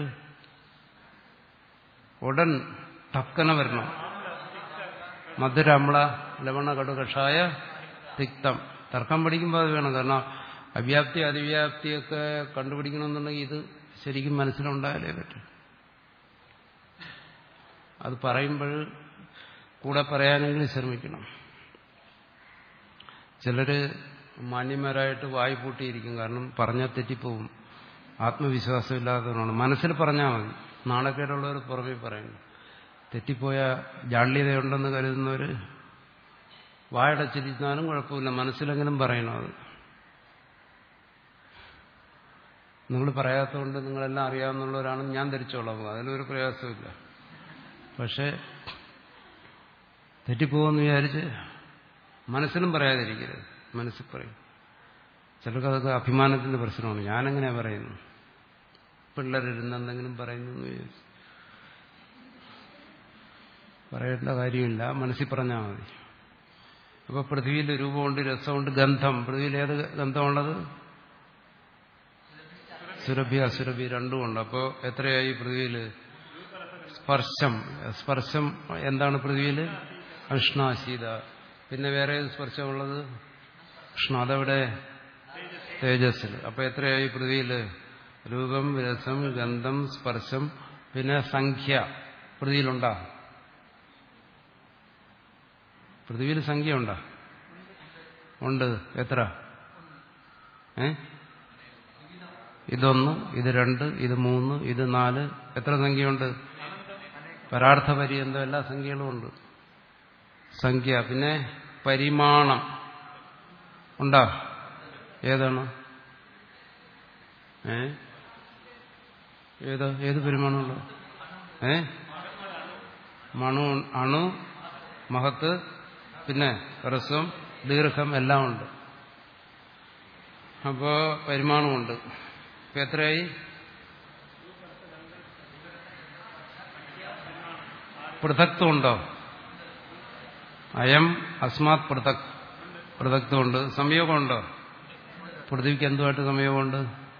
ഉടൻ ടക്കന വരണം. മധുര, അമ്ല, ലവണ, കടു, കഷായ, തിക്തം. തർക്കം പഠിക്കുമ്പോൾ അത് വേണം. കാരണം അവ്യാപ്തി അതിവ്യാപ്തിയൊക്കെ കണ്ടുപിടിക്കണമെന്നുണ്ടെങ്കിൽ ഇത് ശരിക്കും മനസ്സിലുണ്ടായാലേ പറ്റും. അത് പറയുമ്പോൾ കൂടെ പറയാനെങ്കിലും ശ്രമിക്കണം. ചിലര് മാന്യന്മാരായിട്ട് വായി പൂട്ടിയിരിക്കും. കാരണം പറഞ്ഞാൽ തെറ്റിപ്പോവും. ആത്മവിശ്വാസം ഇല്ലാത്തവരാണ്. മനസ്സിൽ പറഞ്ഞാൽ മതി. നാണക്കേടുള്ളവർ പുറമേ പറയുന്നു. തെറ്റിപ്പോയ ജാള്യതയുണ്ടെന്ന് കരുതുന്നവർ വായടച്ചിരിക്കാനും കുഴപ്പമില്ല, മനസ്സിലെങ്കിലും പറയണം. അത് നിങ്ങൾ പറയാത്തതുകൊണ്ട് നിങ്ങളെല്ലാം അറിയാവുന്നവരാണെന്ന് ഞാൻ ധരിച്ചോളാം. അതിലൊരു പ്രയാസമില്ല. പക്ഷെ തെറ്റിപ്പോകുമെന്ന് വിചാരിച്ച് മനസ്സിലും പറയാതിരിക്കരുത്. മനസ്സിൽ പറയും. ചിലർക്ക് അതൊക്കെ അഭിമാനത്തിന്റെ പ്രശ്നമാണ്. ഞാനെങ്ങനെയാ പറയുന്നു? പിള്ളേരിരുന്ന് എന്തെങ്കിലും പറയുന്നു എന്ന് വിചാരിച്ചു പറയേണ്ട കാര്യമില്ല. മനസ്സിൽ പറഞ്ഞാൽ മതി. അപ്പൊ പൃഥ്വിയിൽ രൂപമുണ്ട്, രസമുണ്ട്, ഗന്ധം. പൃഥ്വിയിൽ ഏത് ഗന്ധമുള്ളത്? സുരഭി, അസുരഭി രണ്ടുമുണ്ട്. അപ്പോൾ എത്രയായി പൃഥ്വിയിൽ? സ്പർശം. സ്പർശം എന്താണ് പൃഥ്വിയിൽ? ഉഷ്ണ, ശീത. പിന്നെ വേറെ ഏത് സ്പർശമുള്ളത്? ഉഷ്ണ. അതെവിടെ? തേജസ്സിൽ. അപ്പൊ എത്രയായി പൃഥ്വിയിൽ? രൂപം, രസം, ഗന്ധം, സ്പർശം. പിന്നെ സംഖ്യ പൃഥ്വിയിലുണ്ടാ? പൃഥ്വിയിൽ സംഖ്യ ഉണ്ടാ? ഉണ്ട്. എത്ര? ഏ ഇതൊന്ന്, ഇത് രണ്ട്, ഇത് മൂന്ന്, ഇത് നാല്. എത്ര സംഖ്യയുണ്ട്? പരാർത്ഥ പര്യന്തം എല്ലാ സംഖ്യകളും ഉണ്ട്. സംഖ്യ. പിന്നെ പരിമാണം ഉണ്ടാ? ഏതാണ്? ഏ ഏത് ഏത് പരിമാണമുണ്ടോ? ഏ മണു, അണു, മഹത്ത്, പിന്നെ ഹ്രസ്വം, ദീർഘം എല്ലാം ഉണ്ട്. അപ്പോ പരിമാണമുണ്ട്. ഇപ്പൊ എത്രയായി? പൃഥക്ത്വം ഉണ്ടോ? അയം അസ്മാത് പൃഥക്. പൃഥക്ത്വമുണ്ട്. സംയോഗമുണ്ടോ? പൃഥ്വിക്ക് എന്തുമായിട്ട് സംയോഗമുണ്ട്?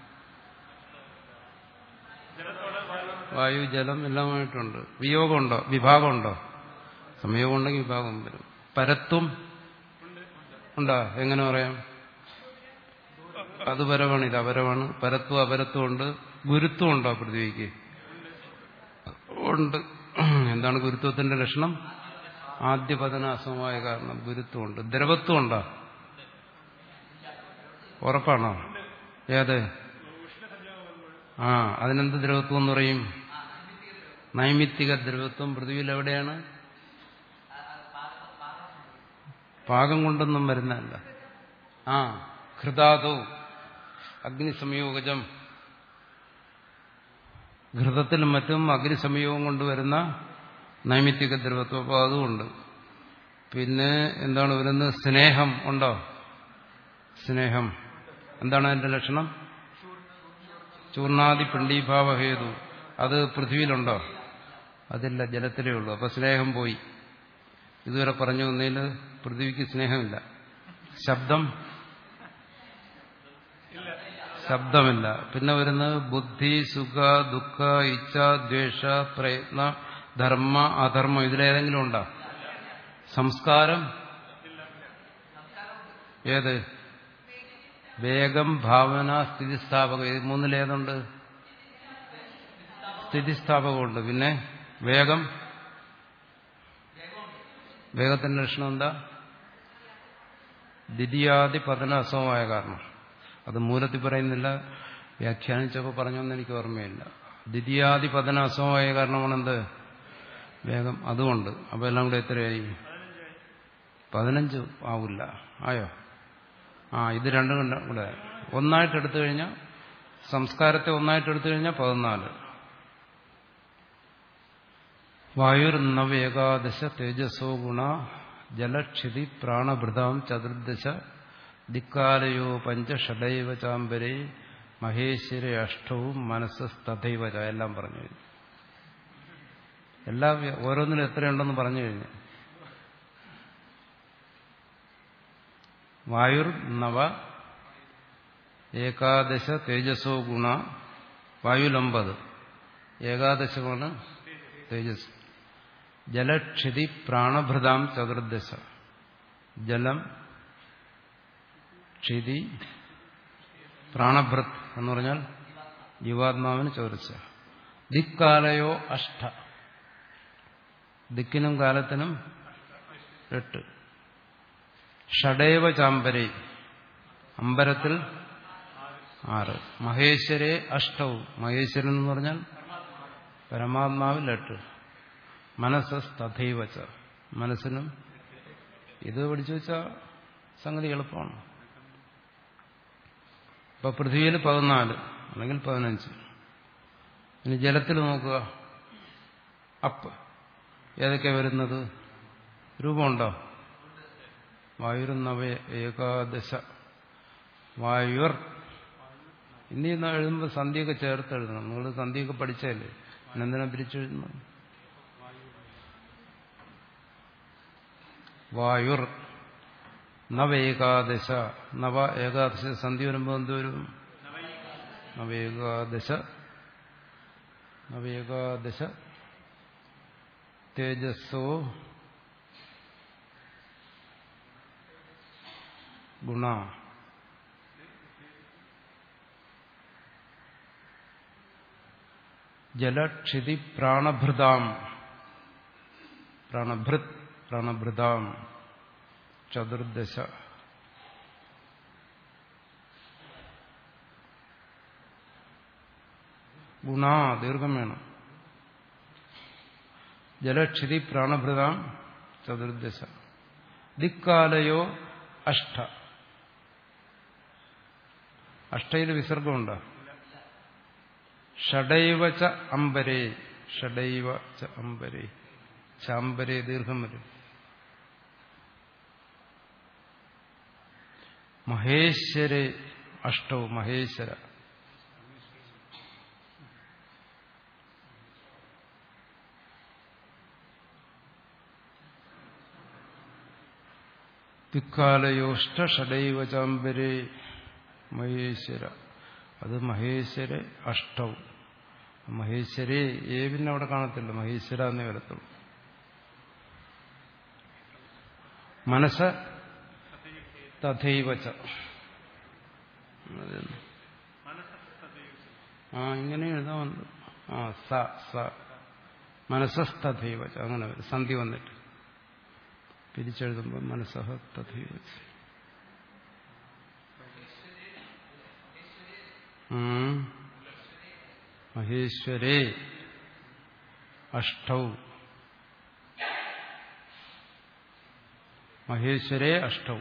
വായു, ജലം എല്ലാമായിട്ടുണ്ട്. വിയോഗമുണ്ടോ? വിഭാഗമുണ്ടോ? സംയോഗം ഉണ്ടെങ്കിൽ വിഭാഗം വരും. പരത്വം ഉണ്ടോ? എങ്ങനെ പറയാം? അത് പരമാണ്, ഇത് അപരമാണ്. പരത്വം അപരത്വം ഉണ്ട്. ഗുരുത്വം ഉണ്ടോ പൃഥ്വിക്ക്? ഉണ്ട്. എന്താണ് ഗുരുത്വത്തിന്റെ ലക്ഷണം? ആദ്യപതന അസമമായ കാരണം ഗുരുത്വമുണ്ട്. ദ്രവത്വം ഉണ്ടോ? ഉറപ്പാണോ? ഏത്? ആ അതിനെന്ത് ദ്രവത്വം എന്ന് പറയും? നൈമിത്തിക ദ്രവത്വം. പൃഥ്വിയിൽ എവിടെയാണ്? പാകം കൊണ്ടൊന്നും വരുന്നതല്ല. ആ ഘൃതാദോ അഗ്നിസംയോഗജം. ഘൃതത്തിലും മറ്റും അഗ്നിസംയോഗം കൊണ്ടുവരുന്ന നൈമിത്തിക ദ്രവത്വം. അപ്പോൾ അതുകൊണ്ട് പിന്നെ എന്താണ് വരുന്നത്? സ്നേഹം ഉണ്ടോ? സ്നേഹം എന്താണ് അതിന്റെ ലക്ഷണം? ചൂർണാദി പിണ്ഡീഭാവഹേതു. അത് പൃഥ്വിയിലുണ്ടോ? അതില്ല, ജലത്തിലേ ഉള്ളൂ. അപ്പൊ സ്നേഹം പോയി. ഇതുവരെ പറഞ്ഞു വന്നതിൽ പൃഥ്വിക്ക് സ്നേഹമില്ല. ശബ്ദം ശബ്ദമില്ല. പിന്നെ വരുന്നത് ബുദ്ധി, സുഖ, ദുഃഖ, ഇച്ഛ, ദ്വേഷ, പ്രയത്ന, ധർമ്മ, അധർമ്മം. ഇതിലേതെങ്കിലും ഉണ്ടോ? സംസ്കാരം ഏത്? വേഗം, ഭാവന, സ്ഥിതിസ്ഥാപകം. ഇത് മൂന്നിലേതുണ്ട്? സ്ഥിതിസ്ഥാപകമുണ്ട്. പിന്നെ വേഗം, വേഗത്തിന്റെ ലക്ഷണം എന്താ? ദ്വിതീയാദി പതന അസമമായ കാരണം. അത് മൂലത്തിൽ പറയുന്നില്ല, വ്യാഖ്യാനിച്ചപ്പോൾ പറഞ്ഞൊന്നും എനിക്ക് ഓർമ്മയില്ല. ദ്വിതീയാദി പതന അസമമായ കാരണമാണെന്ത്? വേഗം. അതുകൊണ്ട് അപ്പോൾ എല്ലാം കൂടെ എത്രയായി? പതിനഞ്ച് ആവില്ല. ആയോ? ആ ഇത് രണ്ടും കൂടെ ഒന്നായിട്ട് എടുത്തു കഴിഞ്ഞാൽ, സംസ്കാരത്തെ ഒന്നായിട്ട് എടുത്തു കഴിഞ്ഞാൽ പതിനാല്. വായുർനവ ഏകാദശ തേജസോ ഗുണ ജലക്ഷിതി പ്രാണഭൃതാം ചതുർദശ ദിക്കാലയോ പഞ്ച ഷഡൈവ ചാമ്പരേ മഹേശ്വര അഷ്ടവും മനസ്സസ്തഥൈവ ച. എല്ലാം പറഞ്ഞു കഴിഞ്ഞു. എല്ലാം ഓരോന്നിനും എത്രയുണ്ടെന്ന് പറഞ്ഞു കഴിഞ്ഞു. വായുർ നവ ഏകാദശ തേജസോ ഗുണ. വായുലമ്പത്, ഏകാദശമാണ് തേജസ്. ജലക്ഷിതി പ്രാണഭൃതാം ചതുർദശ. ജലം, ക്ഷിതി, പ്രാണഭൃത് എന്ന് പറഞ്ഞാൽ ജീവാത്മാവിന് ചോദിച്ച. ദിക്കാലയോ അഷ്ട. ദിക്കിനും കാലത്തിനും എട്ട്. ഷഡൈവ ചാമ്പരേ, അമ്പരത്തിൽ ആറ്. മഹേശ്വരേ അഷ്ടവും. മഹേശ്വരൻ എന്ന് പറഞ്ഞാൽ പരമാത്മാവിൽ എട്ട്. മനസ്സസ് തഥൈവച്ച. മനസ്സിനും. ഇത് പഠിച്ചു വെച്ചാൽ സംഗതി എളുപ്പമാണ്. ഇപ്പൊ പൃഥ്വിയിൽ പതിനാല് അല്ലെങ്കിൽ പതിനഞ്ച്. ഇനി ജലത്തിൽ നോക്കുക. അപ്പ് ഏതൊക്കെ വരുന്നത്? രൂപമുണ്ടോ? വായുർനവ ഏകാദശ. വായുർ. ഇനി എഴുതുമ്പോൾ സന്ധിയൊക്കെ ചേർത്ത് എഴുതണം. നിങ്ങൾ സന്ധിയൊക്കെ പഠിച്ചല്ലേ, എന്തിനാ പിരിച്ചെഴുതുന്നു? വായുർ നവ ഏകാദശ. നവ ഏകാദശ സന്ധി വരുമ്പോൾ എന്തോരും? നവേകാദശ. നവേകാദശ തേജസ്സോ ഗുണ. ജലക്ഷിതി പ്രാണഭൃതാം. പ്രാണഭൃത് പ്രാണഭൃതാം ചതുർദശ. ഗുണ ദീർഘം വേണം. ജലക്ഷിതി പ്രാണഭൃതാം ചതുർദശ. ദിക്കാലയോ അഷ്ട. അഷ്ടയിൽ വിസർഗമുണ്ടോ? ഷഡൈവ ച അംബരേ. ഷഡൈവ ച അംബരേ. ചാമ്പരേ ദീർഘം വരും. മഹേശ്വരേ അഷ്ടവും. മഹേശ്വര. ദിക്കാലയോഷ്ട ഷഡൈവ ചാമ്പരേ മഹേശ്വര. അത് മഹേശ്വര അഷ്ടവും. മഹേശ്വരേ ഏ പിന്നെ അവിടെ കാണത്തില്ല, മഹേശ്വര എന്നേ വരത്തുള്ളൂ. മനസ്സ് തഥൈവച. ആ ഇങ്ങനെ എഴുതാമെന്ന്. ആ സ സ മനസ്സസ്തഥൈവച. അങ്ങനെ വരും സന്ധി വന്നിട്ട് പിരിച്ചെഴുതുമ്പോൾ മനസ്സഹ തഥൈവച. മഹേശ്വരേ അഷ്ടൗ. മഹേശ്വരേ അഷ്ടൗ.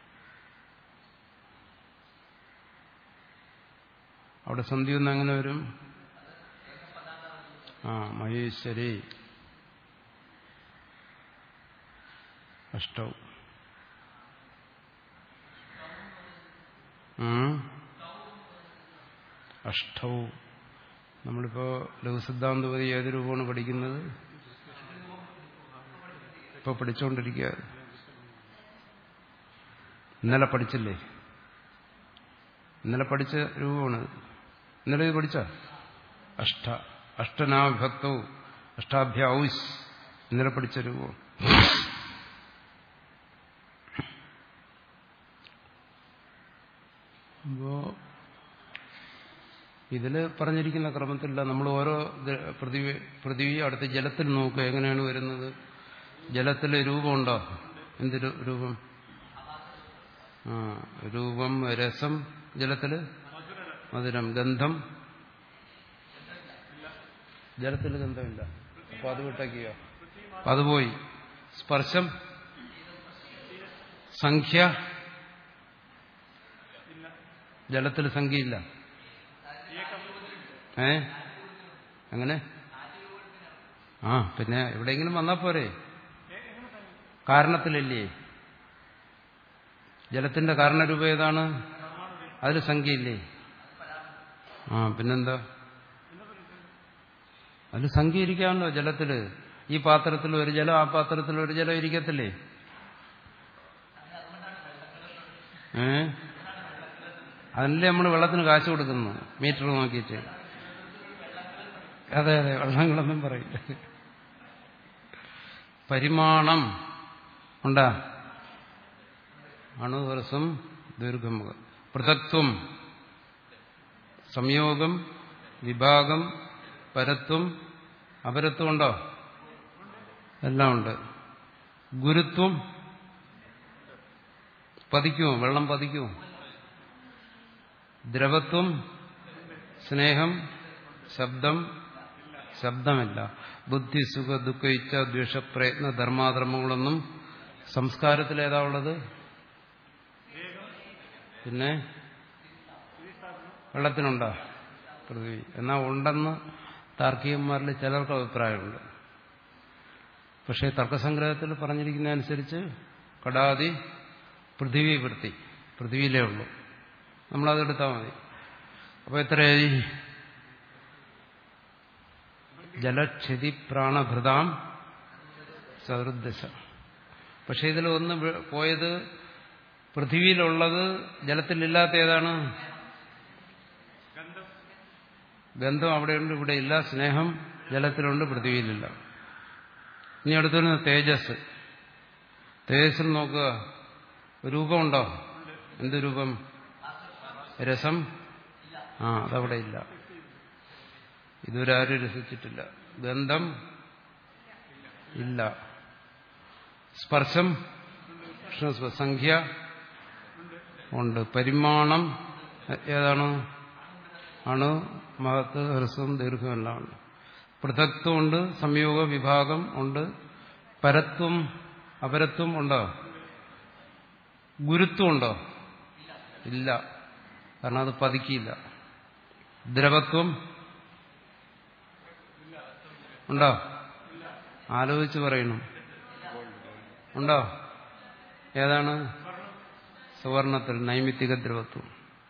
അവിടെ സന്ധി ഒന്ന് എങ്ങനെ വരും? ആ മഹേശ്വരേ. അഷ്ടൗ. അഷ്ടൗ. നമ്മളിപ്പോ ലഘുസിദ്ധാന്തപതി ഏത് രൂപമാണ് പഠിക്കുന്നത്? ഇപ്പൊ പഠിച്ചുകൊണ്ടിരിക്കുക. ഇന്നലെ പഠിച്ചില്ലേ? ഇന്നലെ പഠിച്ച രൂപമാണ്. ഇന്നലെ ഇത് പഠിച്ച അഷ്ട അഷ്ടനാഭക്തവും അഷ്ടാഭ്യാസ് ഇന്നലെ പഠിച്ച രൂപം. അപ്പോ ഇതില് പറഞ്ഞിരിക്കുന്ന ക്രമത്തില്ല. നമ്മൾ ഓരോ പൃഥ്വി പൃഥ്വി അടുത്ത് ജലത്തിൽ നോക്കുക എങ്ങനെയാണ് വരുന്നത്. ജലത്തില് രൂപമുണ്ടോ? എന്ത് രൂപം? ആ രൂപം, രസം. ജലത്തില് മധുരം, ഗന്ധം. ജലത്തിൽ ഗന്ധമില്ല. അപ്പൊ അത് വിട്ടേക്കോ? അപ്പൊ അത് പോയി. സ്പർശം, സംഖ്യ. ജലത്തിൽ സംഖ്യയില്ല. ഏ അങ്ങനെ? ആ പിന്നെ എവിടെയെങ്കിലും വന്നാ പോരെ? കാരണത്തിലല്ലേ? ജലത്തിന്റെ കാരണരൂപം ഏതാണ്? അതിൽ സംഖ്യയില്ലേ? ആ പിന്നെന്താ? അതിൽ സംഖ്യ ഇരിക്കാമല്ലോ ജലത്തില്. ഈ പാത്രത്തിൽ ഒരു ജലം, ആ പാത്രത്തിൽ ഒരു ജലം ഇരിക്കത്തില്ലേ? ഏ അതിനല്ലേ നമ്മൾ വെള്ളത്തിന് കാശ് കൊടുക്കുന്നു, മീറ്റർ നോക്കിയിട്ട്. അതെ അതെ, വെള്ളങ്ങളൊന്നും പറയില്ല. പരിമാണം ഉണ്ടാ? അണുഹ്രസ്വം ദീർഘമുഖം. പൃഥക്ത്വം, സംയോഗം, വിഭാഗം, പരത്വം, അപരത്വം ഉണ്ടോ? എല്ലാം ഉണ്ട്. ഗുരുത്വം, പതിക്കുമോ? വെള്ളം പതിക്കുമോ? ദ്രവത്വം, സ്നേഹം, ശബ്ദം, ശബ്ദമില്ല. ബുദ്ധി, സുഖ, ദുഃഖ, ഇച്ഛ, ദ്വേഷ, പ്രയത്ന, ധർമാധർമ്മങ്ങളൊന്നും സംസ്കാരത്തിൽ ഏതാ ഉള്ളത്? പിന്നെ വെള്ളത്തിനുണ്ടോ? പൃഥ്വി. എന്നാൽ ഉണ്ടെന്ന് താർക്കികന്മാരിൽ ചിലർക്ക് അഭിപ്രായമുണ്ട്. പക്ഷേ തർക്കസംഗ്രഹത്തിൽ പറഞ്ഞിരിക്കുന്ന അനുസരിച്ച് കടാതി പൃഥ്വി വൃത്തി, പൃഥ്വിയിലേ ഉള്ളൂ. നമ്മളതെടുത്താൽ മതി. അപ്പോൾ എത്രയായി? ജലക്ഷതി പ്രാണഭൃതാം ചതുർദശ. പക്ഷെ ഇതിൽ ഒന്ന് പോയത്, പൃഥ്വിയിലുള്ളത് ജലത്തിലില്ലാത്ത ഏതാണ്? ഗന്ധം അവിടെയുണ്ട്, ഇവിടെ ഇല്ല. സ്നേഹം ജലത്തിലുണ്ട്, പൃഥ്വിയിലില്ല. ഇനി അടുത്തൊരു തേജസ്. തേജസ്സിൽ നോക്കുക, രൂപമുണ്ടോ? എന്ത് രൂപം? രസം. ആ അതവിടെ ഇല്ല, ഇതുവരെ ആരും രസിച്ചിട്ടില്ല. ഗന്ധം ഇല്ല. സ്പർശം, സംഖ്യ ഉണ്ട്. പരിമാണം ഏതാണ്? അണു, മഹത്ത്, ഹ്രസ്വം, ദീർഘം എല്ലാം ഉണ്ട്. പൃഥക്ത്വം ഉണ്ട്, സംയോഗ, വിഭാഗം ഉണ്ട്. പരത്വം, അപരത്വം ഉണ്ടോ? ഗുരുത്വം ഉണ്ടോ? ഇല്ല, കാരണം അത് പതിക്കില്ല. ദ്രവത്വം ഉണ്ടോ? ആലോചിച്ച് പറയണം. ഉണ്ടോ? ഏതാണ്? സുവർണത്തിൽ നൈമിത്തിക ദ്രവത്വം.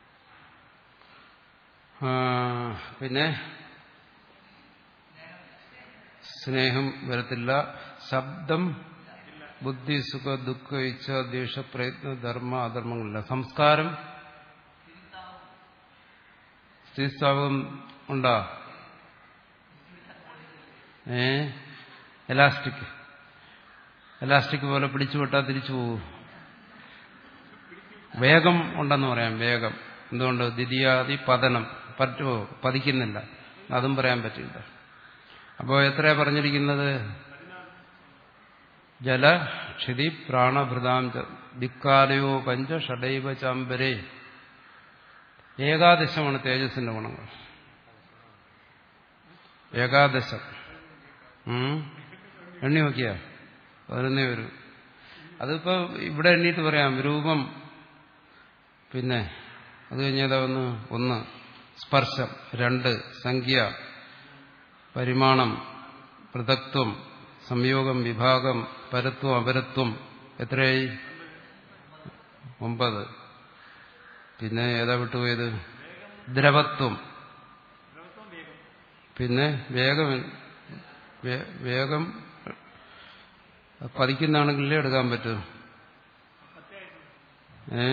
പിന്നെ സ്നേഹം വരത്തില്ല. ശബ്ദം, ബുദ്ധി, സുഖ, ദുഃഖ, ഇച്ഛ, ദ്വേഷ, പ്രയത്ന, ധർമ്മ, അധർമ്മങ്ങളില്ല. സംസ്കാരം, സ്ഥിതിസ്ഥാപകം ഉണ്ടോ? ഏ എലാസ്റ്റിക് എലാസ്റ്റിക് പോലെ പിടിച്ചുവിട്ടാൽ തിരിച്ചു പോകും. വേഗം ഉണ്ടെന്ന് പറയാം. വേഗം എന്തുകൊണ്ട്? ദ്വിതീയാദി പതനം. പറ്റുമോ? പതിക്കുന്നില്ല, അതും പറയാൻ പറ്റില്ല. അപ്പോൾ എത്രയാ പറഞ്ഞിരിക്കുന്നത്? ജല ക്ഷിതി പ്രാണഭൃതാം ദിക്കാലയോ പഞ്ച ഷഡൈവ ചാമ്പരേ. ഏകാദശമാണ് തേജസ്സിന്റെ ഗുണങ്ങൾ. ഏകാദശം എണ്ണി നോക്കിയാ പതിനൊന്നേ വരൂ. അതിപ്പോ ഇവിടെ എണ്ണീട്ട് പറയാം. രൂപം, പിന്നെ അത് കഴിഞ്ഞാൽ ഒന്ന് ഒന്ന് സ്പർശം, രണ്ട് സംഖ്യ, പരിമാണം, പൃഥക്ത്വം, സംയോഗം, വിഭാഗം, പരത്വം, അപരത്വം, എത്രയായി? ഒമ്പത്. പിന്നെ ഏതാ വിട്ടുപോയത്? ദ്രവത്വം. പിന്നെ വേഗം. വേഗം പതിക്കുന്നാണെങ്കിലേ എടുക്കാൻ പറ്റൂ. ഏ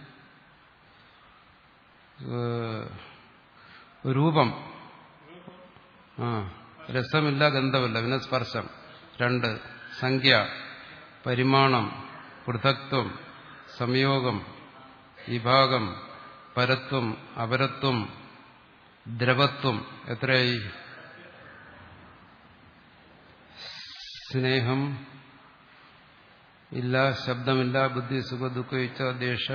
രൂപം. ആ രസമില്ല, ഗന്ധമില്ല. പിന്നെ സ്പർശം. രണ്ട്. സംഖ്യ, പരിമാണം, പൃഥക്ത്വം, സംയോഗം, വിഭാഗം, പരത്വം, അപരത്വം, ദ്രവത്വം. എത്രയായി? സ്നേഹം ഇല്ല, ശബ്ദമില്ല, ബുദ്ധി, സുഖ, ദുഃഖ, ഇച്ഛ, ദ്വേഷ,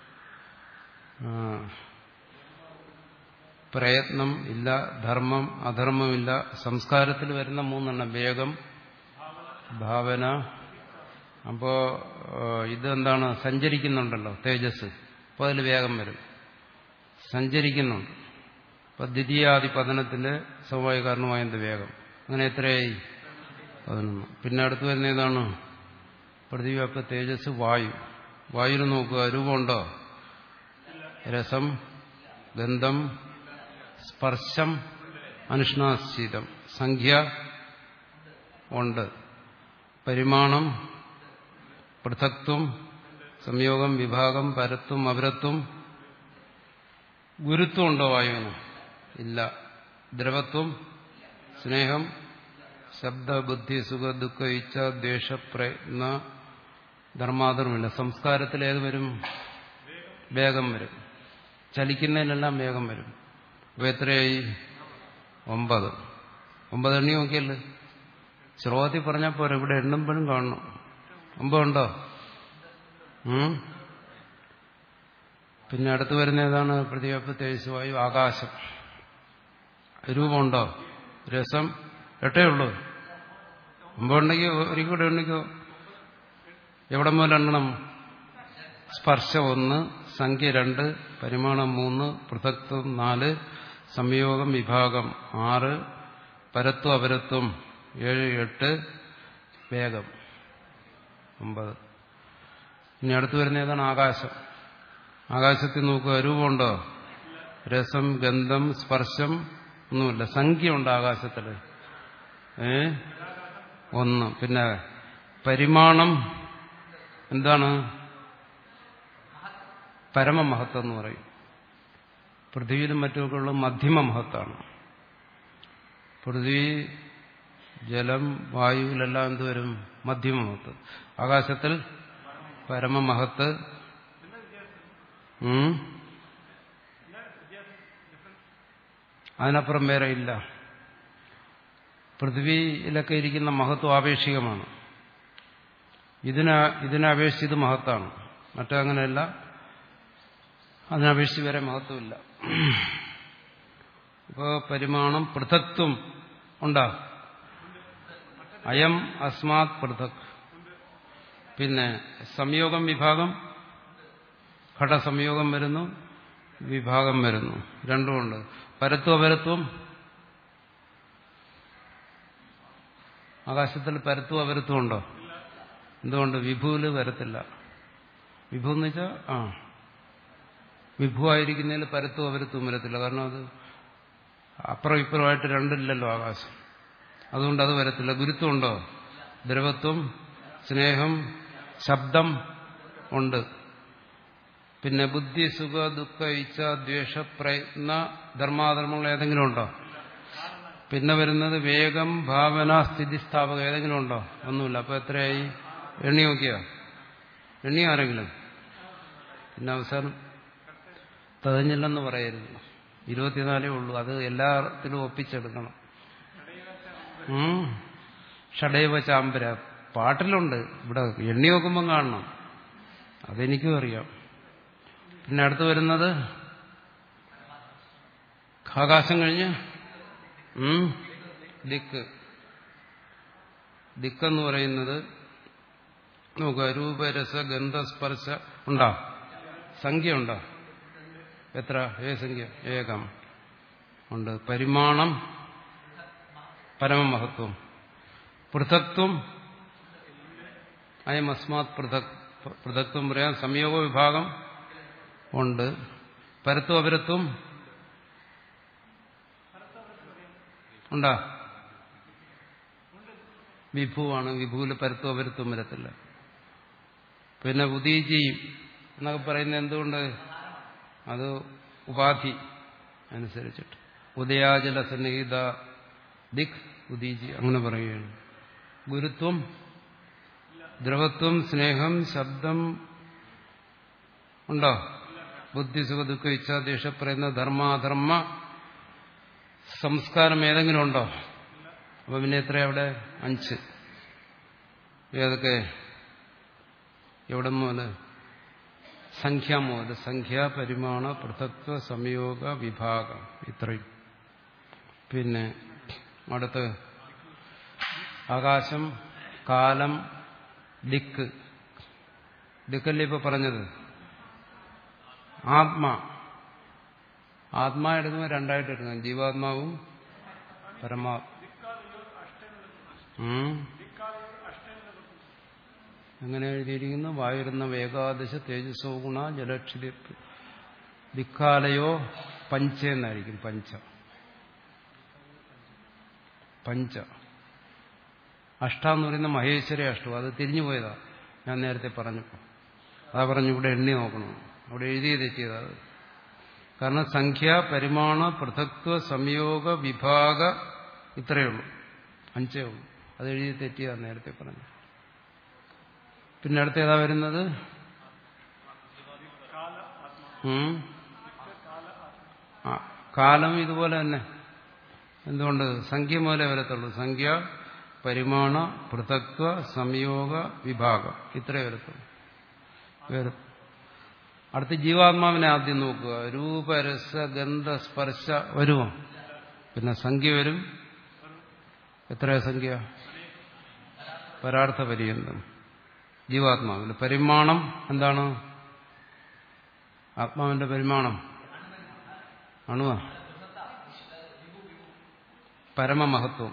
പ്രയത്നം ഇല്ല, ധർമ്മം, അധർമ്മമില്ല. സംസ്കാരത്തിൽ വരുന്ന മൂന്നെണ്ണം. വേഗം, ഭാവന. അപ്പോ ഇതെന്താണ്? സഞ്ചരിക്കുന്നുണ്ടല്ലോ തേജസ്. അപ്പോൾ അതിൽ വേഗം വരും. സഞ്ചരിക്കുന്നുണ്ട്. അപ്പൊ ദ്വിതീയാദി പതനത്തിന്റെ സമവായ കാരണമായത് വേഗം. അങ്ങനെ എത്രയായി? പതിനൊന്ന്. പിന്നെ അടുത്ത് വരുന്ന ഏതാണ്? പൃഥ്വി, അപ്പ, തേജസ്, വായു. വായുവിന് നോക്കുക. രൂപമുണ്ടോ? രസം, ഗന്ധം, സ്പർശം, അനുഷ്ണാശീതം. സംഖ്യ ഉണ്ട്. പരിമാണം, പൃഥക്ത്വം, സംയോഗം, വിഭാഗം, പരത്വം, അപരത്വം. ഗുരുത്വം ഉണ്ടോ വായുവിന്? ഇല്ല. ദ്രവത്വം, സ്നേഹം, ശബ്ദ, ബുദ്ധി, സുഖ, ദുഃഖ, ഇച്ഛ, ദ്വേഷ, പ്രയത്ന, ധർമാധർമ്മില്ല. സംസ്കാരത്തിൽ ഏത് വരും? വേഗം വരും. ചലിക്കുന്നതിനെല്ലാം വേഗം വരും. അപ്പൊ എത്രയായി? ഒമ്പത്. ഒമ്പത് എണ്ണി നോക്കിയല്ലേ? ശ്ലോകത്തിൽ പറഞ്ഞാൽ പോരാ, ഇവിടെ എണ്ണുമ്പോഴും കാണണം. ഒമ്പതുണ്ടോ? ഉം പിന്നെ അടുത്ത് വരുന്ന ഏതാണ്? പൃഥ്വി, തേജസ്, വായു, ആകാശം. രൂപമുണ്ടോ? രസം. എട്ടേ ഉള്ളൂ. ഒമ്പതുണ്ടെങ്കിൽ ഒരിക്കൽ കൂടെ എണ്ണിക്കോ. എവിടെ മുതൽ എണ്ണണം? സ്പർശം ഒന്ന്, സംഖ്യ രണ്ട്, പരിമാണം മൂന്ന്, പൃഥക്ത്വം നാല്, സംയോഗം, വിഭാഗം ആറ്, പരത്വം, അപരത്വം ഏഴ്, എട്ട്, വേഗം ഒമ്പത്. ഇനി അടുത്ത് വരുന്ന ഏതാണ്? ആകാശം. ആകാശത്തിൽ നോക്കുക. രൂപമുണ്ടോ? രസം, ഗന്ധം, സ്പർശം ഒന്നുമില്ല. സംഖ്യ ഉണ്ട് ആകാശത്തില്. ഏ ഒന്ന്. പിന്നെ പരിമാണം എന്താണ്? പരമമഹത്വം എന്ന് പറയും. പൃഥ്വിയിലും മറ്റുമൊക്കെ ഉള്ള മധ്യമ മഹത്താണ്. പൃഥ്വി, ജലം, വായുവിലെല്ലാം എന്തുവരും? മധ്യമ മഹത്ത്. ആകാശത്തിൽ പരമമഹത്ത്. ഉം അതിനപ്പുറം വേറെ ഇല്ല. പൃഥ്വിയിലൊക്കെ ഇരിക്കുന്ന മഹത്വം ആപേക്ഷികമാണ്. ഇതിന ഇതിനെ അപേക്ഷിച്ച് ഇത് മഹത്താണ്. മറ്റങ്ങനെയല്ല. അതിനപേക്ഷിച്ച് വരെ മഹത്വമില്ല. ഇപ്പോൾ പരിമാണം, പൃഥക്ത്വം ഉണ്ടാ? അയം അസ്മാത് പൃഥക്. പിന്നെ സംയോഗം, വിഭാഗം. ഘടസംയോഗം വരുന്നു, വിഭാഗം വരുന്നു. രണ്ടുമുണ്ട്. പരത്വം, അപരത്വം. ആകാശത്തിൽ പരത്വം, അപരത്വം ഉണ്ടോ? എന്തുകൊണ്ട്? വിഭുവില് വരത്തില്ല. വിഭു എന്ന് വെച്ചാൽ ആ വിഭുവായിരിക്കുന്നതിൽ പരത്വം, അപരത്വം വരത്തില്ല. കാരണം അത് അപ്പുറം ഇപ്പുറമായിട്ട് രണ്ടില്ലല്ലോ ആകാശം. അതുകൊണ്ട് അത് വരത്തില്ല. ഗുരുത്വം ഉണ്ടോ? ദ്രവത്വം, സ്നേഹം, ശബ്ദം ഉണ്ട്. പിന്നെ ബുദ്ധി, സുഖ, ദുഃഖ, ഇച്ഛ, ദ്വേഷ, പ്രയത്ന, ധർമാധർമ്മങ്ങൾ ഏതെങ്കിലും ഉണ്ടോ? പിന്നെ വരുന്നത് വേഗം, ഭാവന, സ്ഥിതിസ്ഥാപകം ഏതെങ്കിലും ഉണ്ടോ? ഒന്നുമില്ല. അപ്പൊ എത്രയായി? എണ്ണി നോക്കിയോ? എണ്ണി ആരെങ്കിലും? പിന്നെ അവസാനം തികഞ്ഞില്ലെന്ന് പറയരുത്. ഇരുപത്തിനാലേ ഉള്ളൂ. അത് എല്ലാത്തിലും ഒപ്പിച്ചെടുക്കണം. ഉം ഷഡൈവ ചാമ്പര പാട്ടിലുണ്ട്. ഇവിടെ എണ്ണി നോക്കുമ്പം കാണണം. അതെനിക്കും അറിയാം. പിന്നെ അടുത്ത് വരുന്നത് ആകാശം കഴിഞ്ഞ് ഉം ദിക്ക്. ദിക്കെന്ന് പറയുന്നത് നോക്കുക. രൂപരസ ഗന്ധസ്പർശ ഉണ്ടോ? സംഖ്യ ഉണ്ടോ? എത്ര? ഏ സംഖ്യ? ഏകം ഉണ്ട്. പരിമാണം പരമമഹത്വം. പൃഥക്ത്വം അയം അസ്മാത് പൃഥക് പൃഥക്ത്വം പറയാം. സംയോഗ വിഭാഗം ഉണ്ട്. പരത്വം അപരത്വം ഉണ്ടാ? വിഭുവാണ്. വിഭുവിൽ പരത്വം അപരത്വം വരത്തില്ല. പിന്നെ ഉദീജി എന്നൊക്കെ പറയുന്നത് എന്തുകൊണ്ട്? അത് ഉപാധി അനുസരിച്ചിട്ട്. ഉദയാജല സന്നിഹിത ദിക് ഉദീജി അങ്ങനെ പറയുകയാണ്. ഗുരുത്വം, ദ്രവത്വം, സ്നേഹം, ശബ്ദം ഉണ്ടോ? ബുദ്ധി, സുഖ, ദുഃഖ, ഇച്ഛ, ദ്വേഷ പറയുന്ന ധർമാധർമ്മ സംസ്കാരം ഏതെങ്കിലും ഉണ്ടോ? അപ്പൊ പിന്നെ എത്ര അവിടെ? അഞ്ച്. ഏതൊക്കെ? എവിടെ മുതൽ? സംഖ്യ മുതൽ. സംഖ്യ, പരിമാണ, പൃഥക്ത്വ, സംയോഗ, വിഭാഗം. ഇത്രയും. പിന്നെ അടുത്ത് ആകാശം, കാലം, ദിക്ക്. ദിക്കല്ലേ ഇപ്പൊ പറഞ്ഞത്? ആത്മാ. ആത്മാ എടുക്കുമ്പോൾ രണ്ടായിട്ട് എടുക്കണം. ജീവാത്മാവും പരമാത്മ. അങ്ങനെ എഴുതിയിരിക്കുന്നു. വായുരുന്ന വേഗാദശ തേജസ്സോ ഗുണ ജലക്ഷിതി ദിക്കാലയോ പഞ്ച എന്നായിരിക്കും. പഞ്ച പഞ്ച അഷ്ട എന്ന് പറയുന്ന മഹേശ്വര അഷ്ടം. അത് തിരിഞ്ഞു പോയതാ, ഞാൻ നേരത്തെ പറഞ്ഞു. അതാ പറഞ്ഞു ഇവിടെ എണ്ണി നോക്കണം. അവിടെ എഴുതി തെറ്റിയതാ. കാരണം സംഖ്യ, പരിമാണ, പൃഥക്ത്വ, സംയോഗ, വിഭാഗ ഇത്രയേ ഉള്ളൂ. അഞ്ചേ ഉള്ളൂ. അത് എഴുതി തെറ്റിയതാ നേരത്തെ പറഞ്ഞു. പിന്നെ അടുത്ത ഏതാ വരുന്നത്? കാലം ഇതുപോലെ തന്നെ. എന്തുകൊണ്ട്? സംഖ്യ മൂലേ വരത്തുള്ളൂ. സംഖ്യ, പരിമാണ, പൃഥക്ത്വ, സംയോഗ, വിഭാഗം ഇത്രേ വരത്തുള്ളൂ. അടുത്ത് ജീവാത്മാവിനെ ആദ്യം നോക്കുക. രൂപ, രസ, ഗന്ധ, സ്പർശ വരുമോ? പിന്നെ സംഖ്യ വരും. എത്രയാ സംഖ്യ? പരാർത്ഥ പര്യന്തം. ജീവാത്മാവിന്റെ പരിമാണം എന്താണ്? ആത്മാവിന്റെ പരിമാണം അണുവ പരമമഹത്വം.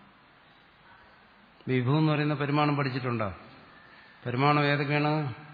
വിഭു എന്ന് പറയുന്ന പരിമാണം പഠിച്ചിട്ടുണ്ടോ? പരിമാണം ഏതൊക്കെയാണ്?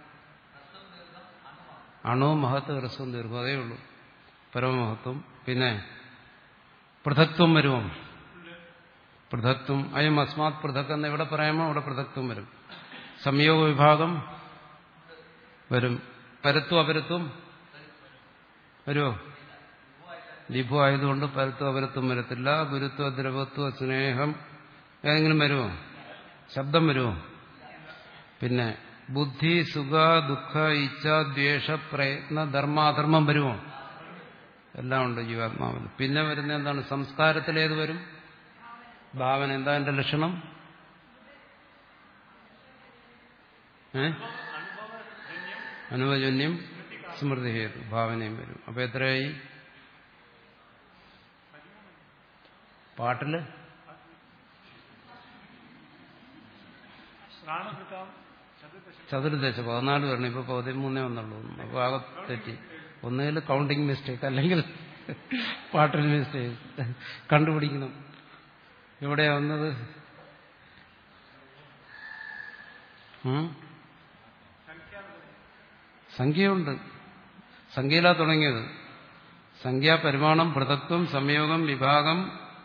അണു, മഹത്വ, ഹ്രസ്വം, ദീർഘം. അതേ ഉള്ളൂ പരമമഹത്വം. പിന്നെ പൃഥക്ത്വം വരുമോ? പൃഥക്ത്വം. അയം അസ്മാത് പൃഥക് എന്ന് എവിടെ പറയാമോ അവിടെ പൃഥക്ത്വം വരും. സംയോഗ വിഭാഗം വരും. പരത്വം അപരത്വം വരുമോ? വിഭു ആയതുകൊണ്ട് പരത്വം അപരത്വം വരത്തില്ല. ഗുരുത്വ, ദ്രവത്വ, സ്നേഹം ഏതെങ്കിലും വരുമോ? ശബ്ദം വരുമോ? പിന്നെ ബുദ്ധി, സുഖ, ദുഃഖ, ഇച്ഛ, ദ്വേഷ, പ്രയത്ന, ധർമാധർമ്മം വരുമോ? എല്ലാം ഉണ്ട് ജീവാത്മാവിൽ. പിന്നെ വരുന്ന എന്താണ്? സംസ്കാരത്തിലേത് വരും? ഭാവന. എന്താ എന്റെ ലക്ഷണം? ഏ അനുവജന്യം, സ്മൃതി ഹേതു. ഭാവനയും വരും. അപ്പൊ എത്രയായി? പാട്ടില് ചതുർദശ പതിനാല് വരണം. ഇപ്പൊ പതിമൂന്നേ വന്നുള്ളൂ. അപ്പൊ ആകെ തെറ്റി. ഒന്നുകിൽ കൗണ്ടിങ് മിസ്റ്റേക്ക്, അല്ലെങ്കിൽ പാട്ടിൽ മിസ്റ്റേക്ക് കണ്ടുപിടിക്കണം. എവിടെയാ വന്നത്? സംഖ്യയുണ്ട്. സംഖ്യയിലാ തുടങ്ങിയത്. സംഖ്യ, പരിമാണം, പൃഥക്ത്വം, സംയോഗം, വിഭാഗം.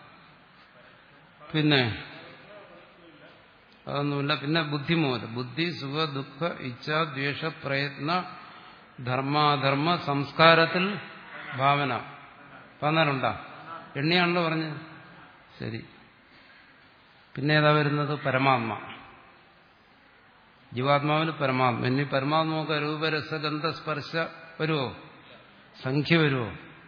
പിന്നെ അതൊന്നുമില്ല. പിന്നെ ബുദ്ധിമൂല. ബുദ്ധി, സുഖ, ദുഃഖ, ഇച്ഛ, ദ്വേഷ, പ്രയത്ന, ധർമാധർമ്മ, സംസ്കാരത്തിൽ ഭാവന. പതിനാലുണ്ടാ? എണ്ണിയാണല്ലോ പറഞ്ഞത്. ശരി. പിന്നെ ഏതാ വരുന്നത്? പരമാത്മ. ജീവാത്മാവിന് പരമാത്മ. ഇനി പരമാത്മക്ക് രൂപരസഗന്ധ സ്പർശ വരുമോ? സംഖ്യ വരുമോ?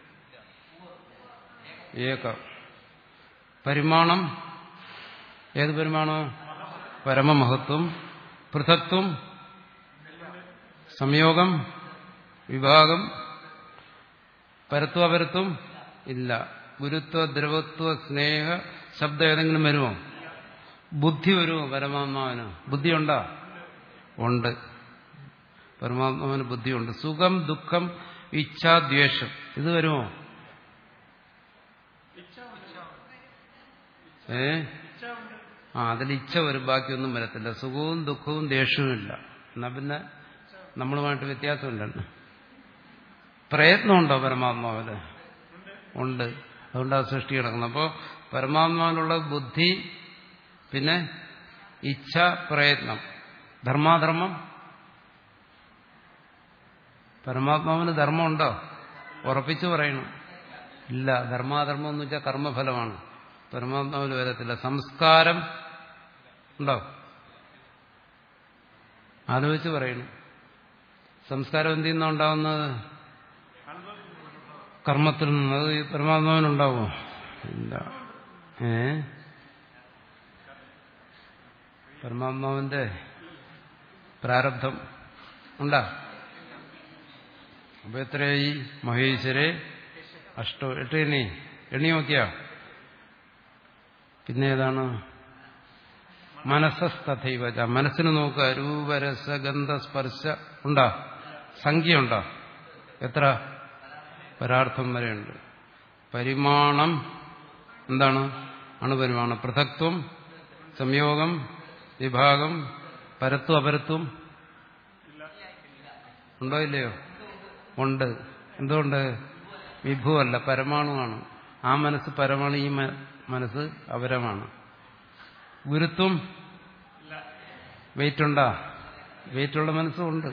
ഏക. പരിമാണം ഏത് പരിമാണോ? പരമമഹത്വം. പൃഥക്ത്വം, സംയോഗം, വിഭാഗം. പരത്വപരത്വം ഇല്ല. ഗുരുത്വ, ദ്രവത്വ, സ്നേഹ, ശബ്ദം ഏതെങ്കിലും വരുമോ? ബുദ്ധി വരുമോ? പരമാത്മാവിന് ബുദ്ധിയുണ്ടോ? ഉണ്ട്. പരമാത്മാവിന് ബുദ്ധിയുണ്ട്. സുഖം, ദുഃഖം, ഇച്ഛ, ദ്വേഷം ഇത് വരുമോ? ഏ ആ അതിൽ ഇച്ഛ വരും, ബാക്കിയൊന്നും വരത്തില്ല. സുഖവും ദുഃഖവും ദേഷ്യവും ഇല്ല. എന്നാ പിന്നെ നമ്മളുമായിട്ട് വ്യത്യാസമില്ലല്ലോ. പ്രയത്നമുണ്ടോ പരമാത്മാവില്? ഉണ്ട്. അതുകൊണ്ടാണ് സൃഷ്ടി കിടക്കുന്നത്. അപ്പോൾ പരമാത്മാവിനുള്ള ബുദ്ധി, പിന്നെ ഇച്ഛ, പ്രയത്നം. ധർമാധർമ്മം, പരമാത്മാവിന് ധർമ്മമുണ്ടോ? ഉറപ്പിച്ചു പറയണം. ഇല്ല. ധർമാധർമ്മം എന്ന് വെച്ചാൽ കർമ്മഫലമാണ്, പരമാത്മാവിൽ വരത്തില്ല. സംസ്കാരം ഉണ്ടോ? ആലോചിച്ച് പറയണം. സംസ്കാരം എന്തിൽ നിന്നാണ് ഉണ്ടാവുന്നത്? കർമ്മത്തിൽ നിന്ന്. അത് പരമാത്മാവിനുണ്ടാവുമോ? ഇല്ല. ഏ പരമാത്മാവിന്റെ പ്രാരബ്ധം ഉണ്ടാ? അപ്പൊ എത്രയായി? മഹേശ്വരെ അഷ്ടോ എട്ട് എണ്ണി എണ്ണി നോക്കിയാ. പിന്നെ ഏതാണ്? മനസ്സസ്തഥൈവ. മനസ്സിന് നോക്കുക. രൂപരസ ഗന്ധ സ്പർശ ഉണ്ടാ? സംഖ്യയുണ്ടോ? എത്ര? പരാർത്ഥം വരെയുണ്ട്. പരിമാണം എന്താണ്? അണുപരിമാണം. പൃഥക്ത്വം, സംയോഗം, വിഭാഗം, പരത്വം, അപരത്വം ഉണ്ടോ ഇല്ലയോ? ഉണ്ട്. എന്തുകൊണ്ട്? വിഭുവല്ല, പരമാണുവാണ്. ആ മനസ്സ് പരമാണ്, ഈ മനസ്സ് അപരമാണ്. ഗുരുത്വം, വെയിറ്റ് ഉണ്ടാ? വെയിറ്റുള്ള മനസ്സും ഉണ്ട്.